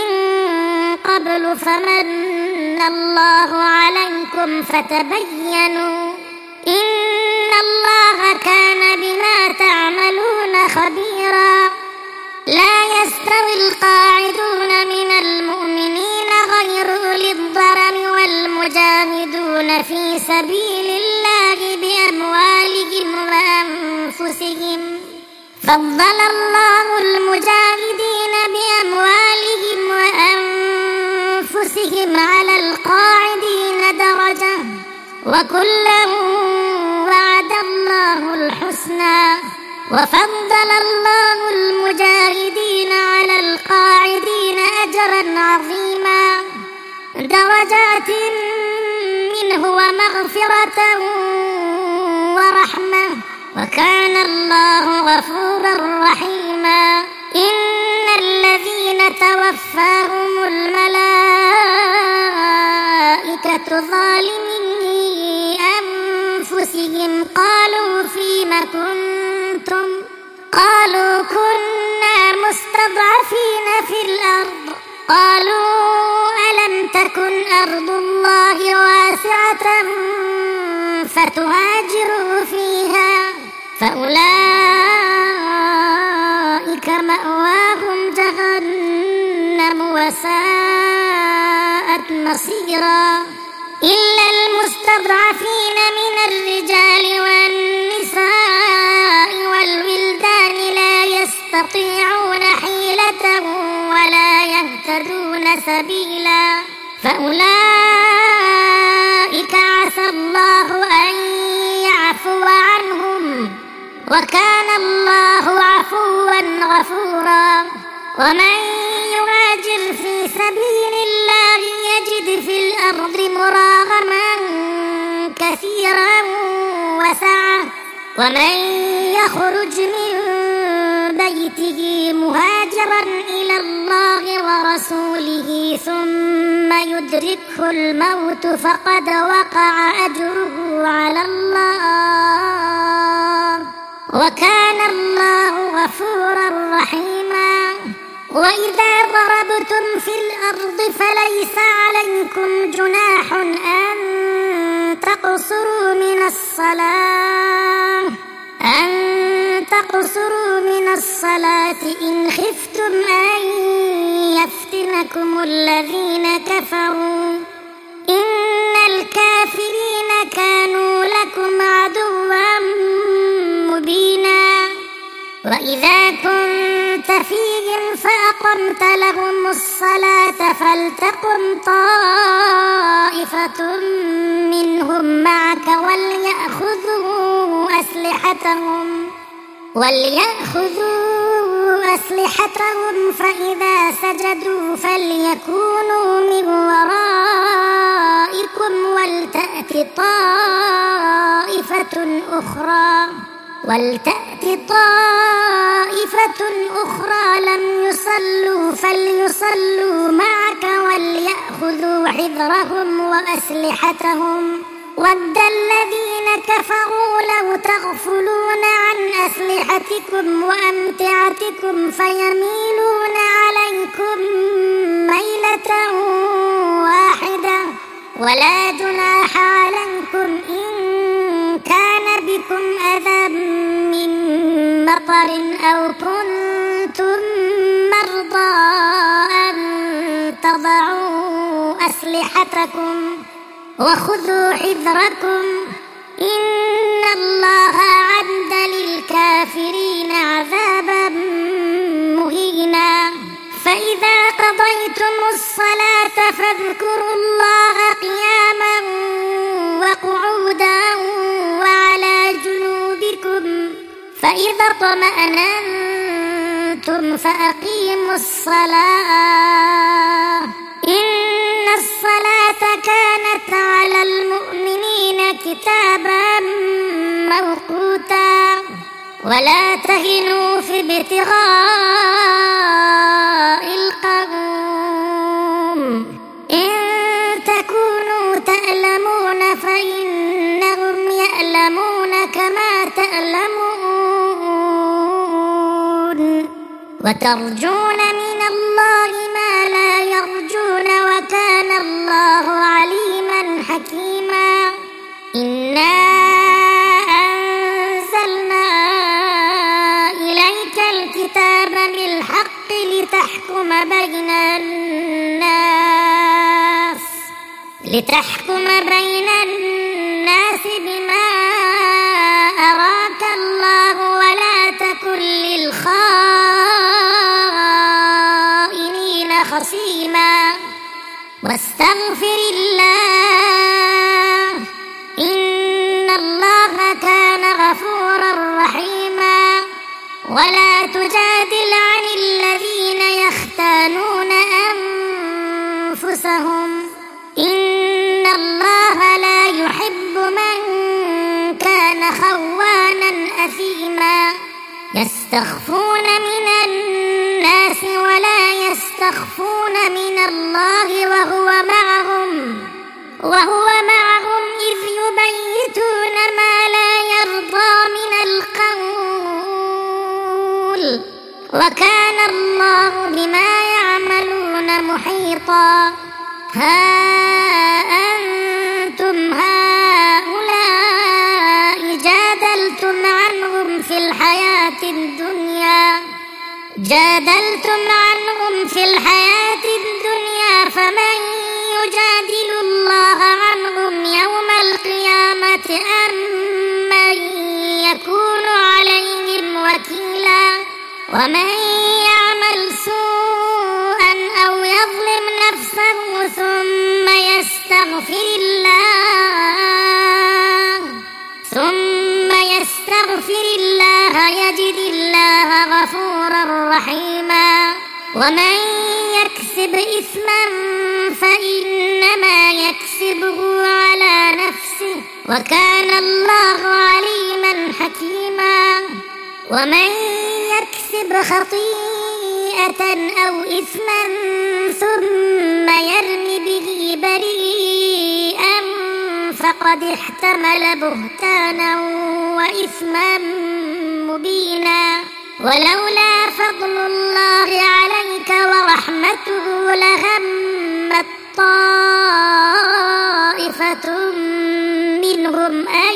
Speaker 2: قبل فمن الله عليكم فتبينوا إن الله كان بما تعملون خبيرا. لا يستوي القاعدون من المؤمنين غير أولي الضرر والمجاهدون في سبيل الله بأموالهم وأنفسهم، فضل الله المجاهدين بأموالهم وأنفسهم على القاعدين درجة، وكلا وعد الله الحسنى، وفضل الله المجاهدين على القاعدين أجرا عظيما، درجات منه ومغفرة ورحمة، وكان الله غفورا رحيما. إن الذين توفاهم الملائكة ظالمي أنفسهم قالوا فيم كنتم قالوا كنا مستضعفين في الأرض قالوا ألم تكن أرض الله واسعة فتهاجروا فيها فأولئك مأواهم جهنم وساءت مصيرا. إلا المستضعفين من الرجال والنساء والولدان لا يستطيعون حيلة ولا يهتدون سبيلا، فأولئك عسى الله أن يعفو عنهم، وكان الله عفوا غفورا. ومن يهاجر في سبيل الله يجد في الأرض مراغما كثيرا وسعة، ومن يخرج من بيته مهاجرا إلى الله ورسوله ثم يدركه الموت فقد وقع أجره على الله، وكان الله غفورا رحيما. وإذا ضربتم في الأرض فليس عليكم جناح أن تقصروا من الصلاة أن تقصروا من الصلاة إن خفتم أن يفتنكم الذين كفروا إن الكافرين كانوا لكم عدوا مبينا. وإذا كنت فيهم فأقمت لهم الصلاة فلتقم طائفة منهم معك وليأخذوا أسلحتهم وليأخذوا أسلحتهم فإذا سجدوا فليكونوا من ورائكم ولتأت طائفة أخرى ولتأت طائفة أخرى لم يصلوا فليصلوا معك وليأخذوا حذرهم وأسلحتهم. ود الذين كفروا لو تغفلون عن أسلحتكم وأمتعتكم فيميلون عليكم ميلة واحدة، ولا جناح عليكم إن كان بكم أذى من مطر أو كنتم مرضى أن تضعوا أسلحتكم وخذوا حذركم إن الله أعد للكافرين عذابا مهينا. فإذا قضيتم الصلاة فاذكروا الله قياما وقعودا وعلى جنوبكم فإذا اطمأننتم فأقيموا الصلاة إن الصلاة كانت على المؤمنين كتابا موقوتا. ولا تهنوا في ابتغاء القوم إن تكونوا تألمون فإنهم يألمون كما تألمون وترجون من الله ما لا يرجون لتحكم بين الناس لتحكم بين الناس بما أراك الله ولا تكن للخائنين خصيما واستغفر الله إن الله كان غفورا رحيما ولا تجادل عن الذين يختانون أنفسهم إن الله لا يحب من كان خوانا أثيما يستخفون من الناس ولا يستخفون من الله وهو معهم وهو معهم إذ يبيتون ما لا يرضى من القول وكان الله بما يعملون محيطا ها أنتم هؤلاء جادلتم عنهم في الحياة الدنيا جادلتم عنهم في الحياة الدنيا فمن يجادل الله عنهم يوم القيامة أم من يكون عليهم وكيلا ومن يعمل سوءا أو يظلم نفسه ثم يستغفر الله ثم يستغفر الله يجد الله غفورا رحيما ومن يكسب إثما فإنما يكسبه على نفسه وكان الله عليما حكيما ومن يكسب خطيئة أو إثما ثم يرم به بريئا فقد احتمل بهتانا وإثما مبينا ولولا فضل الله عليك ورحمته لهمت طائفة منهم أن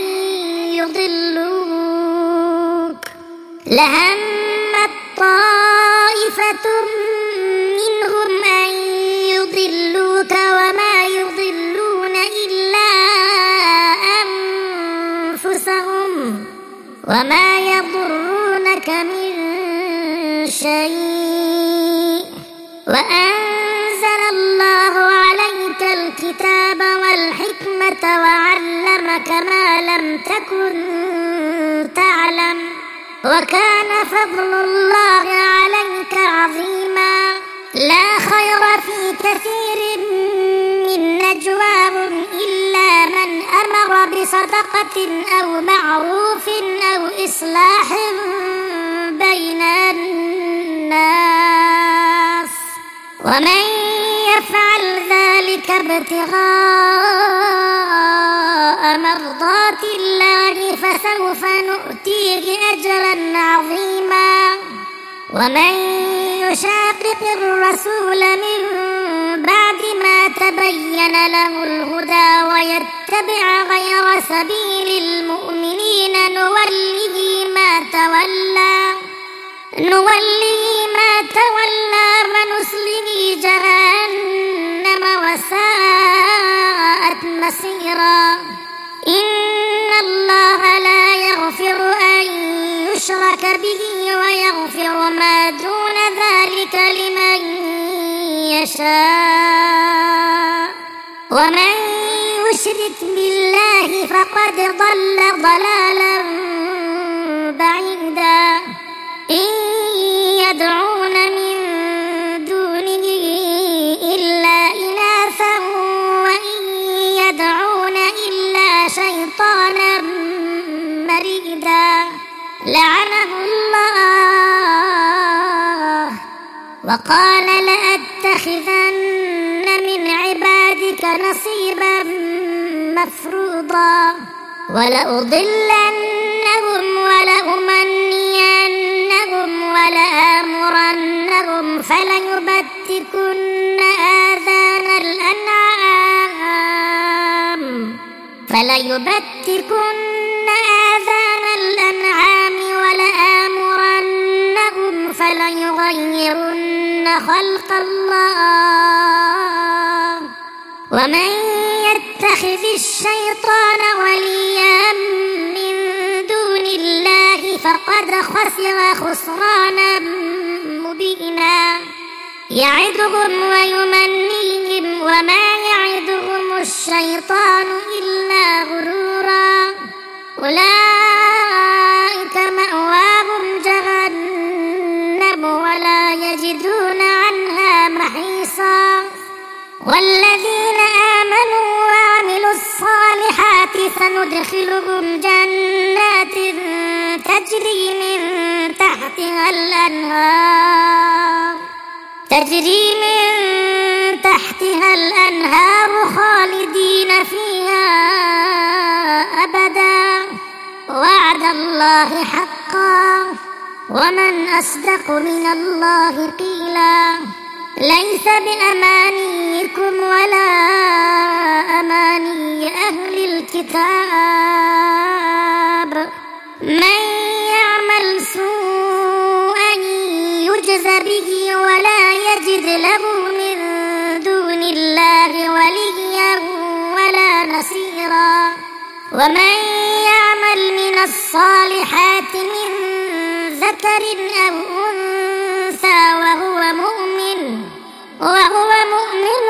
Speaker 2: يضلوك لهمت طائفة منهم أن يضلوك وما يضلون إلا أنفسهم وما يضرونك من شيء وأنزل الله عليك الكتاب والحكمة وعلمك ما لم تكن تعلم وكان فضل الله عليك عظيما لا خير في كثير من نجواهم إلا من أمر بصدقة أو معروف أو إصلاح بين الناس ومن يفعل ذلك ابتغاء مرضات الله فسوف نؤتيه أجرا عظيما ومن يشاقق الرسول من بعد ما تبين له الهدى ويتبع غير سبيل المؤمنين نوله ما تولى نوله ما تولى ونصله جهنم وساءت مصيرا إن الله لا يغفر أن يشرك به ويغفر ما دون ذلك لمن يشاء ومن يشرك بالله فقد ضل ضلالا بعيدا إن يدعون من دونه إلا إناثا وإن يدعون إلا شيطانا مريدا لعنه الله وقال لأتخذن من عبادك نصيبا مفروضا ولأضلنهم ولأمنينهم ولآمرنهم فليبتكن آذان الأنعام فليبتكن آذان الأنعام ولآمرنهم فليغيرن خلق الله. ومن يتخذ الشيطان وليا من دون الله فقد خسر خسرانا مبينا. يعدهم ويمنيهم وما يعدهم الشيطان إلا غرورا. أولئك مأواهم جهنم ولا يجدون عنها محيصا. والذين آمنوا وعملوا الصالحات سندخلهم جنات تجري من تحتها الأنهار تجري من تحتها الأنهار خالدين فيها أبدا. وعد الله حقا ومن أصدق من الله قيلا. ليس بأمانيكم ولا أماني أهل الكتاب. من يعمل سوءا يجز به ولا يجد له من دون الله وليا ولا نصيرا. ومن يعمل من الصالحات من ذكر أو أنثى وهو مؤمن وهو مؤمن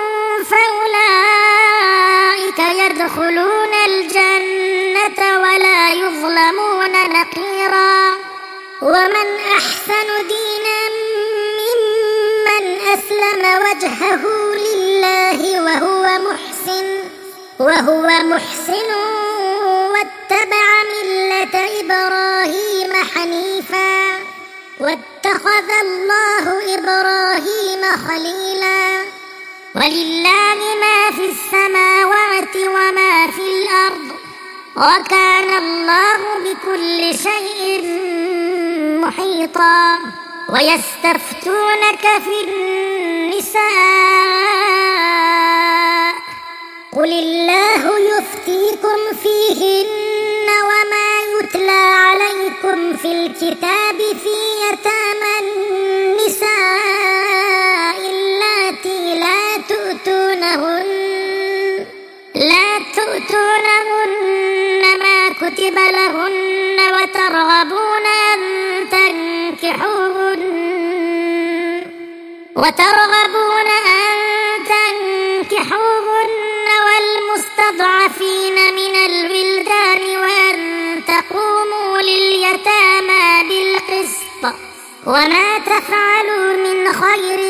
Speaker 2: فأولئك يدخلون الجنة ولا يظلمون نقيرا. ومن أحسن دينا ممن أسلم وجهه لله وهو محسن وهو محسن واتبع ملة إبراهيم حنيفا واتخذ الله إبراهيم خليلا. ولله ما في السماوات وما في الأرض وكان الله بكل شيء محيطا. ويستفتونك في النساء قل الله يفتيكم فيهن وما يتلى عليكم في الكتاب في يتامى النساء اللاتي لا تؤتونهن لا تؤتونهن ما كتب لهن وترغبون أن تنكحوهن وترغبون أن تنكحوهن والمستضعفين من الولدان وأن تقوموا لليتامى بالقسط. وما تفعلوا من خير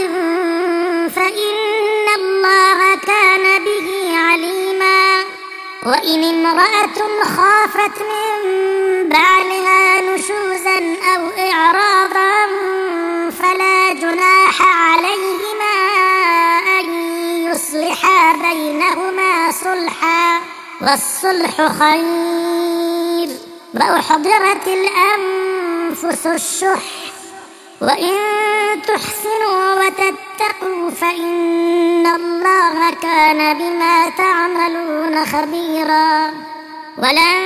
Speaker 2: فإن الله كان به عليما. وإن امرأة خافت من بعلها نشوزا أو إعراضا فلا جناح عليهما أن يصلحا بينهما صلحا والصلح خير. وأحضرت الأنفس الشح وإن تحسنوا وتتقوا فإن الله كان بما تعملون خبيرا. ولن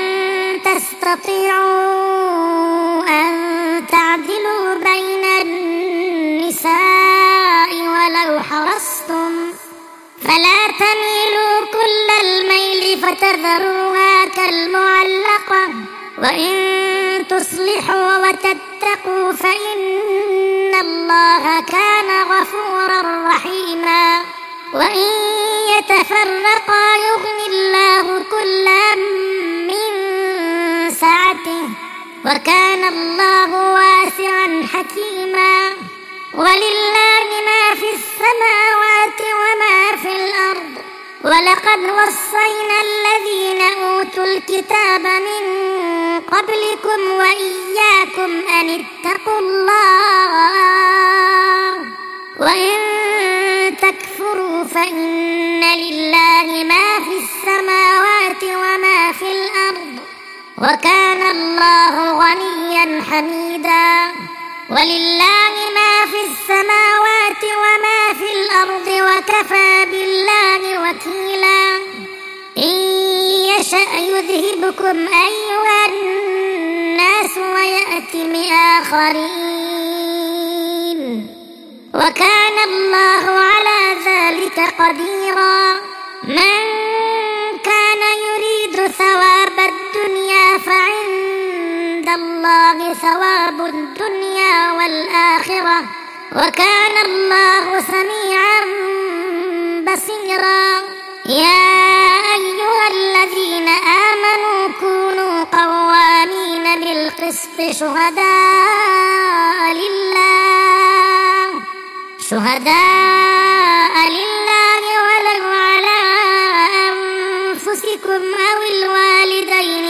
Speaker 2: تستطيعوا أن تعدلوا بين النساء ولو حرصتم فلا تميلوا كل الميل فتذروها كالمعلقة. وإن تصلحوا وتتقوا فإن الله كان غفورا رحيما. وإن يتفرقا يغن الله كلا من سعته وكان الله واسعا حكيما. ولله ما في السماوات وما في الأرض. ولقد وصينا الذين أوتوا الكتاب من قبلكم وإياكم أن اتقوا الله. وإن تكفروا فإن لله ما في السماوات وما في الأرض وكان الله غنيا حميدا. ولله ما في السماوات وما في الأرض وكفى بالله وكيلا. إن يشأ يذهبكم أيها الناس ويأتي بآخرين وكان الله على ذلك قديرا. من كان يريد ثواب الدنيا فعند الله ثواب الدنيا والآخرة وكان الله سميعا بصيرا. يا أيها الذين آمنوا كونوا قوامين بالقسط شهداء لله شهداء لله ولو على أنفسكم أو الوالدين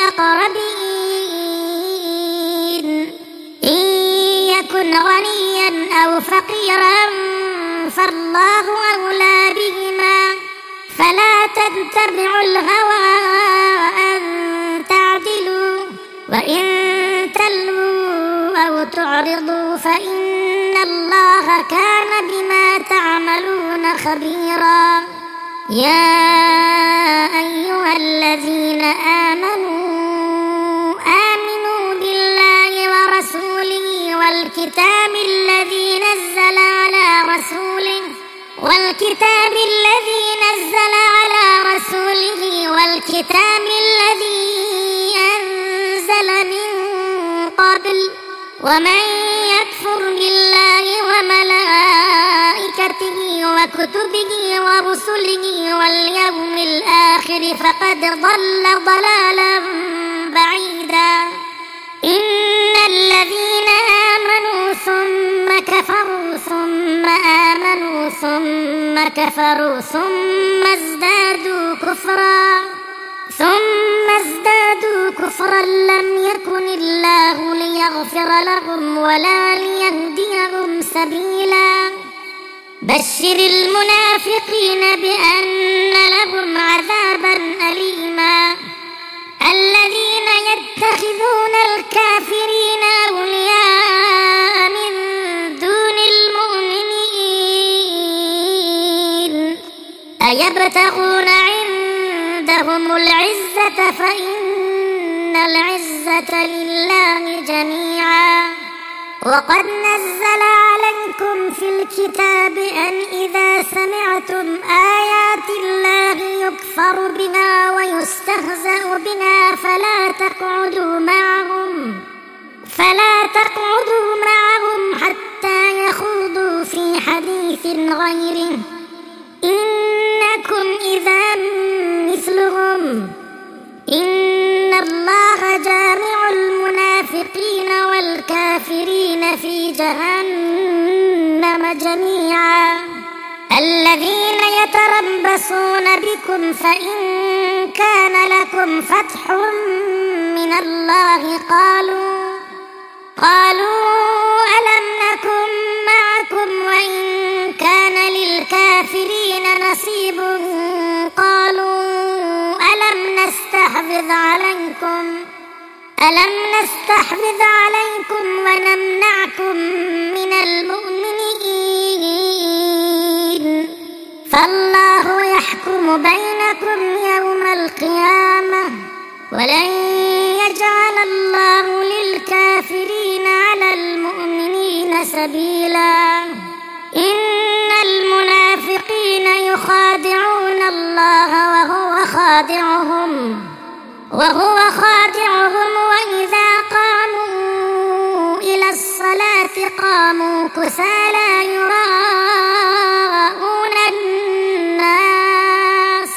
Speaker 2: والأقربين إن يكن غنيا أو فقيرا فالله أولى بهما فلا تتبعوا الهوى أن تعدلوا وإن تلووا أو تعرضوا فإن الله كان بما تعملون خبيرا. يا أيها الذين آمنوا آمنوا بالله ورسوله والكتاب الذي نزل على رسوله والكتاب الذي نزل على رسوله والكتاب الذي أنزل من قبل ومن يكفر بالله وملائكته وكتبه ورسله واليوم الآخر فقد ضل ضلالا بعيدا. إن الذين آمنوا ثم كفروا ثم آمنوا ثم كفروا ثم ازدادوا كفرا ثم ازدادوا كفرا لم يكن الله ليغفر لهم ولا ليهديهم سبيلا. بشر المنافقين بأن لهم عذابا أليما. الذين يتخذون الكافرين أولياء من دون المؤمنين أيبتغون عندهم العزة فإن العزة لله جميعا. وقد نزل عليكم في الكتاب أن إذا سمعتم آيات الله يكفر بها ويستهزأ بها فلا تقعدوا معهم فلا تقعدوا معهم حتى يخوضوا في حديث غيره إنكم إذا مثلهم. إن الله جامع المنافقين والكافرين في جهنم جميعا. الذين يتربصون بكم فإن كان لكم فتح من الله قالوا قالوا ألم نكن معكم وإن كان للكافرين نصيب قالوا ألم نستحوذ عليكم ألم نستحوذ عليكم ونمنعكم من المؤمنين فالله يحكم بينكم يوم القيامة ولن يجعل الله للكافرين على المؤمنين سبيلا. إن المنافقين يخادعون الله وهو خادعهم وهو خادعهم وإذا قاموا إلى الصلاة قاموا كسالى يراءون الناس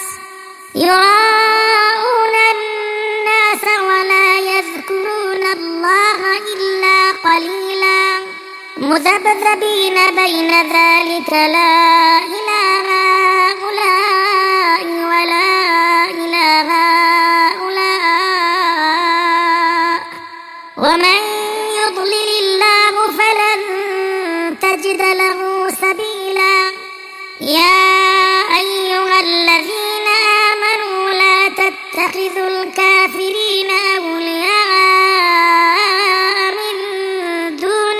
Speaker 2: يراءون الناس ولا يذكرون الله إلا قليلا مذبذبين بين ذلك لا إله هؤلاء ولا إله هؤلاء ومن يضلل الله فلن تجد له سبيلا. يا أيها الذين آمنوا لا تتخذوا الكافرين أولياء من دون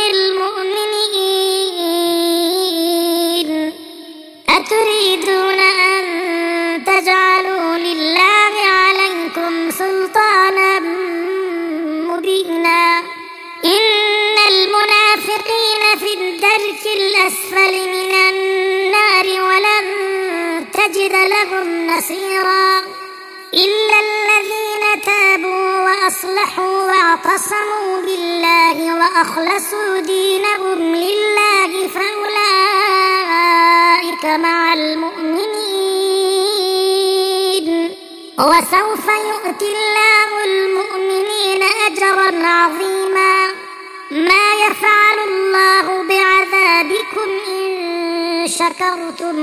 Speaker 2: المؤمنين أتريدون أن تجعلوا لله عليكم سلطانا مبينا. إن المنافقين في الدرك الأسفل الأسفل من النار ولن تجد لهم نصيرا إلا الذين تابوا وأصلحوا واعتصموا بالله وأخلصوا دينهم لله فأولئك مع المؤمنين وسوف يؤتي الله المؤمنين أجرا عظيما ما يفعل الله بعذابكم إن شكرتم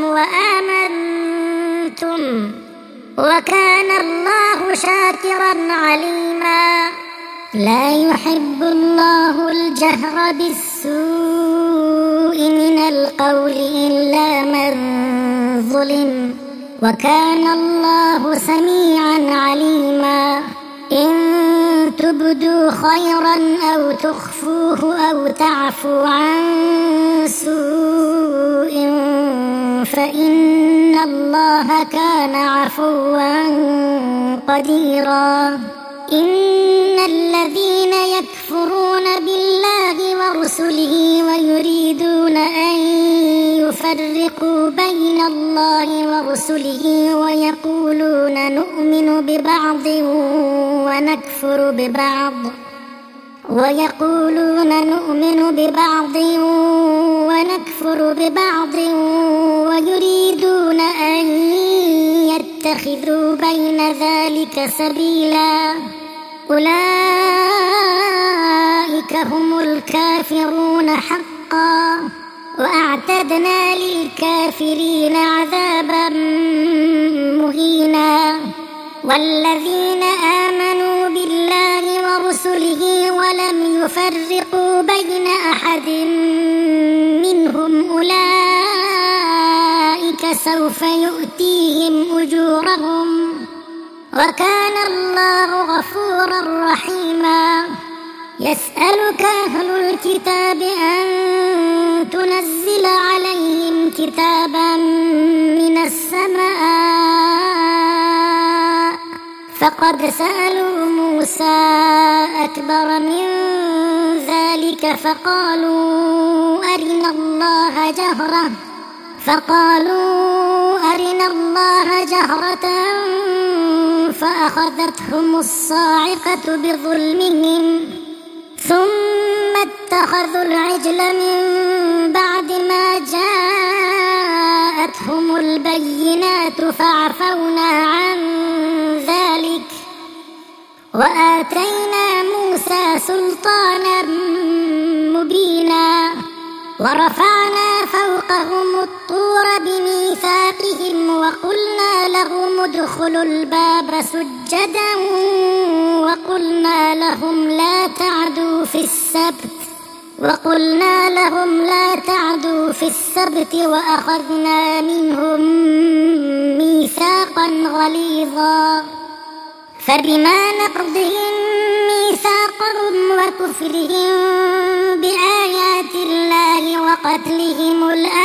Speaker 2: وآمنتم وكان الله شاكرا عليما لا يحب الله الجهر بالسوء من القول إلا من ظلم وكان الله سميعا عليما إن تبدوا خيرا أو تخفوه أو تعفو عن سوء فإن الله كان عفوا قديرا إن الذين يكفرون بالله ورسله ويريدون أن يفرقوا بين الله ورسله ويقولون نؤمن ببعض ونكفر ببعض ويقولون نؤمن ببعض ونكفر ببعض ويريدون أن يتخذوا بين ذلك سبيلا أولئك هم الكافرون حقا وأعتدنا للكافرين عذابا مهينا والذين آمنوا بالله ورسله ولم يفرقوا بين أحد منهم أولئك سوف يؤتيهم أجورهم وكان الله غفورا رحيما يسألك أهل الكتاب أن تنزل عليهم كتابا من السماء فقد سألوا موسى أكبر من ذلك فقالوا أرنا الله جهرة فقالوا أرنا الله جهرة فأخذتهم الصاعقة بظلمهم ثم اتخذوا العجل من بعد ما جاءتهم البينات فعفونا عن ذلك وآتينا موسى سلطانا مبينا ورفعنا فوقهم الطور بميثاقهم وقلنا لهم ادخلوا الباب سجدا وقلنا لهم لا تعدوا في السبت وقلنا لهم لا تعدوا في السبت وأخذنا منهم ميثاقا غليظا فبما نقضهم ميثاقهم وكفرهم بآيات الله وقتلهم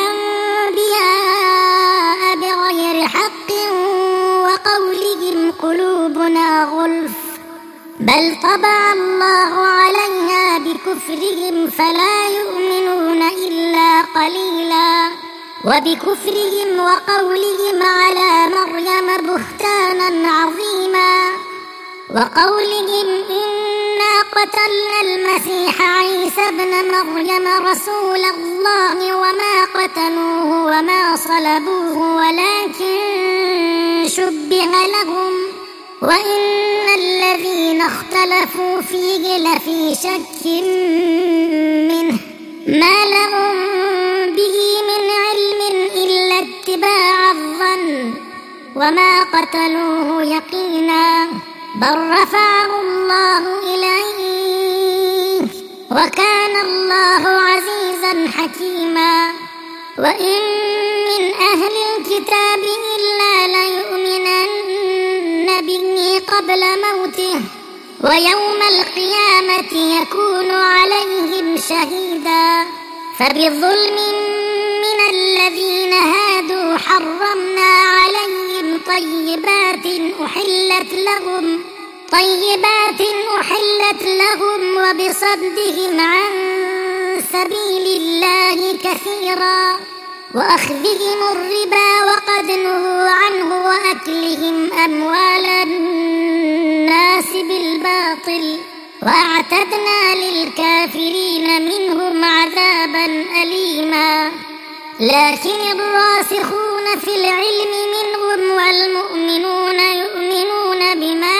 Speaker 2: الأنبياء بغير حق وقولهم قلوبنا غلف بل طبع الله عليها بكفرهم فلا يؤمنون إلا قليلا وبكفرهم وقولهم على مريم بهتانا عظيما وقولهم إنا قتلنا المسيح عيسى ابن مريم رسول الله وما قتلوه وما صلبوه ولكن شبه لهم وإن الذين اختلفوا فيه لفي شك منه ما لهم به من علم إلا اتباع الظن وما قتلوه يقينا بل رفعه الله إليه وكان الله عزيزا حكيما وإن من أهل الكتاب إلا ليؤمنن به قبل موته ويوم القيامة يكون عليهم شهيدا فبظلم من الذين هادوا حرمنا عليهم طيبات أحلت لهم طيبات أحلت لهم وبصدهم عن سبيل الله كثيرا وأخذهم الربا وقد نهوا عنه وأكلهم أموال الناس بالباطل وأعتدنا للكافرين منهم عذابا أليما. لكن الراسخون في العلم منهم والمؤمنون يؤمنون بما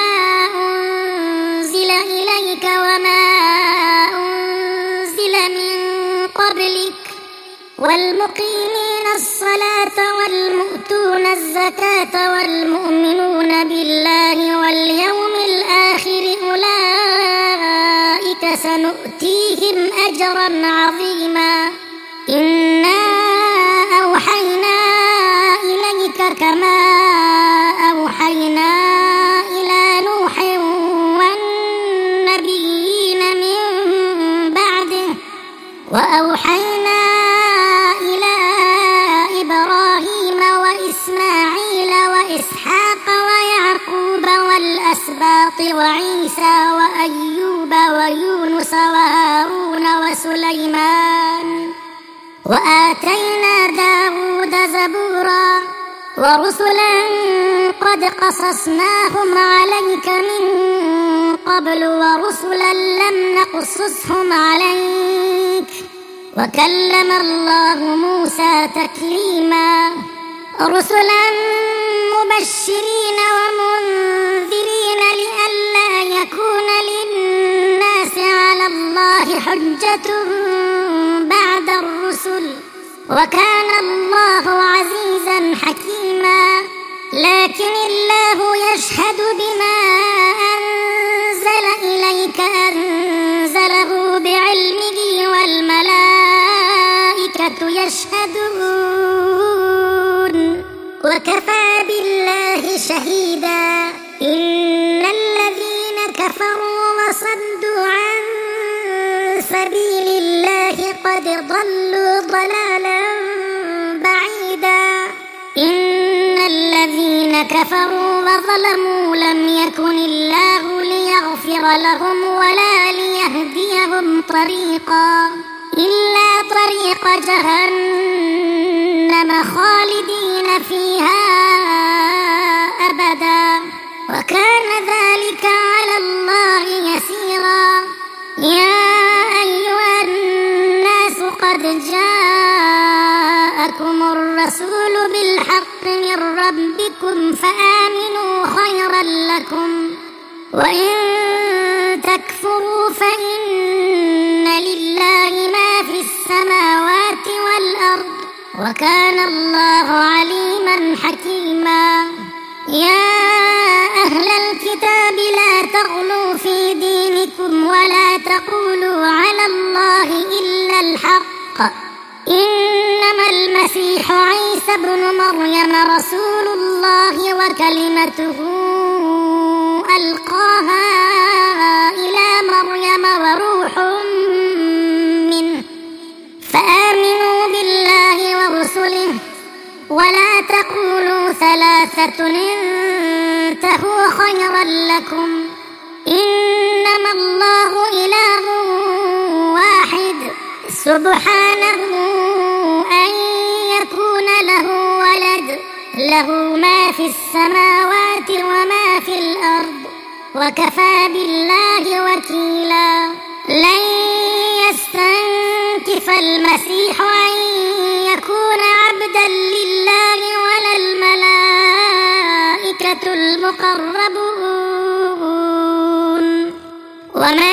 Speaker 2: أنزل إليك وما أنزل من قبلك والمقيمين الصلاة والمؤتون الزكاة والمؤمنون بالله واليوم الآخر أولئك سنؤتيهم أجرا عظيما. إنا أوحينا إليك كما أوحينا إلى نوح والنبيين من بعده وأوحينا إلى إبراهيم وإسماعيل وإسحاق ويعقوب والأسباط وعيسى وأيوب ويونس وهارون وسليمان وآتينا داود زبورا ورسلا قد قصصناهم عليك من قبل ورسلا لم نقصصهم عليك وكلم الله موسى تكليما. رسلا مبشرين ومنذرين لئلا يكون للناس على الله حجة بعد الرسل وكان الله عزيزا حكيما. لكن الله يشهد بما أنزل إليك أنزله بعلمه والملائكة يشهدون وكفى بالله شهيدا. إن الذين كفروا وصدوا عن سبيل الله قد ضلوا ضلالا بعيدا. إن الذين كفروا وظلموا لم يكن الله ليغفر لهم ولا ليهديهم طريقا إلا طريق جهنم خالدين فيها أبدا وكان ذلك على الله يسيرا. يا أيها الناس قد جاءكم الرسول بالحق من ربكم فآمنوا خيرا لكم وإن تكفروا فإن لله ما في السماوات والأرض وكان الله عليما حكيما. يا أهل الكتاب لا تغلوا في دينكم ولا تقولوا على الله إلا الحق. إنما المسيح عيسى ابن مريم رسول الله وكلمته ألقاها إلى مريم وروح منه فآمنوا بالله ورسله ولا تقولوا ثلاثة انتهوا خيرا لكم إنما الله إله واحد سبحانه أن يكون له ولد له ما في السماوات وما في الأرض وكفى بالله وكيلا. لن يستنكف المسيح أن يكون عبدا لله ولا الملائكة المقربون ومن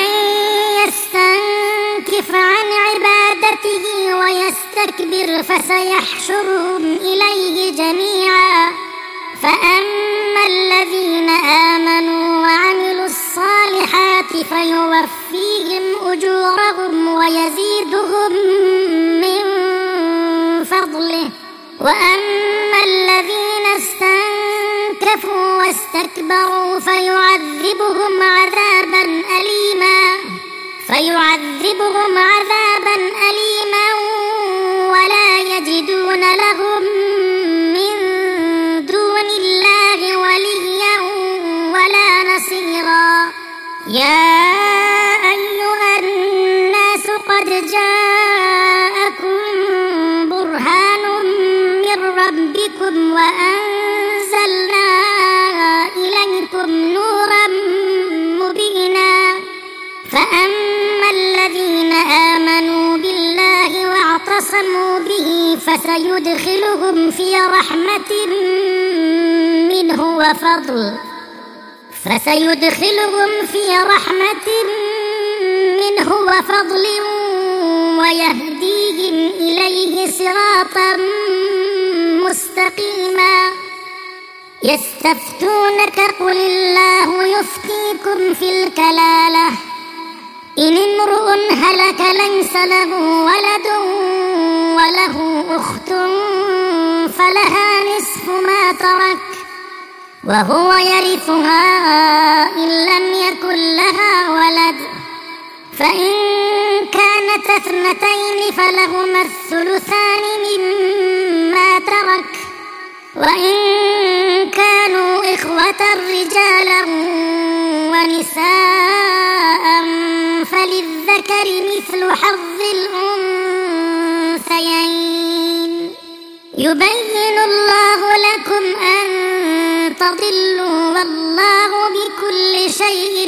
Speaker 2: يستنكف عن عبادته ويستكبر فسيحشرهم إليه جميعا. فأما الذين آمنوا وعملوا الصالحات فيوفيهم أجورهم ويزيدهم من فضله وأما الذين استنكفوا واستكبروا فيعذبهم عذابا أليما فيعذبهم عذابا أليما ولا يجدون لهم من دون الله وليا ولا نصيرا. يا أيها الناس قد جاءكم برهان من ربكم وأنزلنا إليكم نورا مبينا فأما الذين آمنوا بالله واعتصموا به فسيدخلهم في رحمة منه وفضل فسيدخلهم في رحمة منه وفضل ويهديهم إليه صراطا مستقيما يستفتونك قل الله يفتيكم في الكلالة إن امرؤ هلك ليس له ولد وله أخت فلها نصف ما ترك وهو يرثها إن لم يكن لها ولد فإن كانت اثنتين فلهما الثلثان مما ترك وإن كانوا إخوة رجالا ونساء فللذكر مثل حظ الأنثيين يبين الله لكم أن تضلوا والله بكل شيء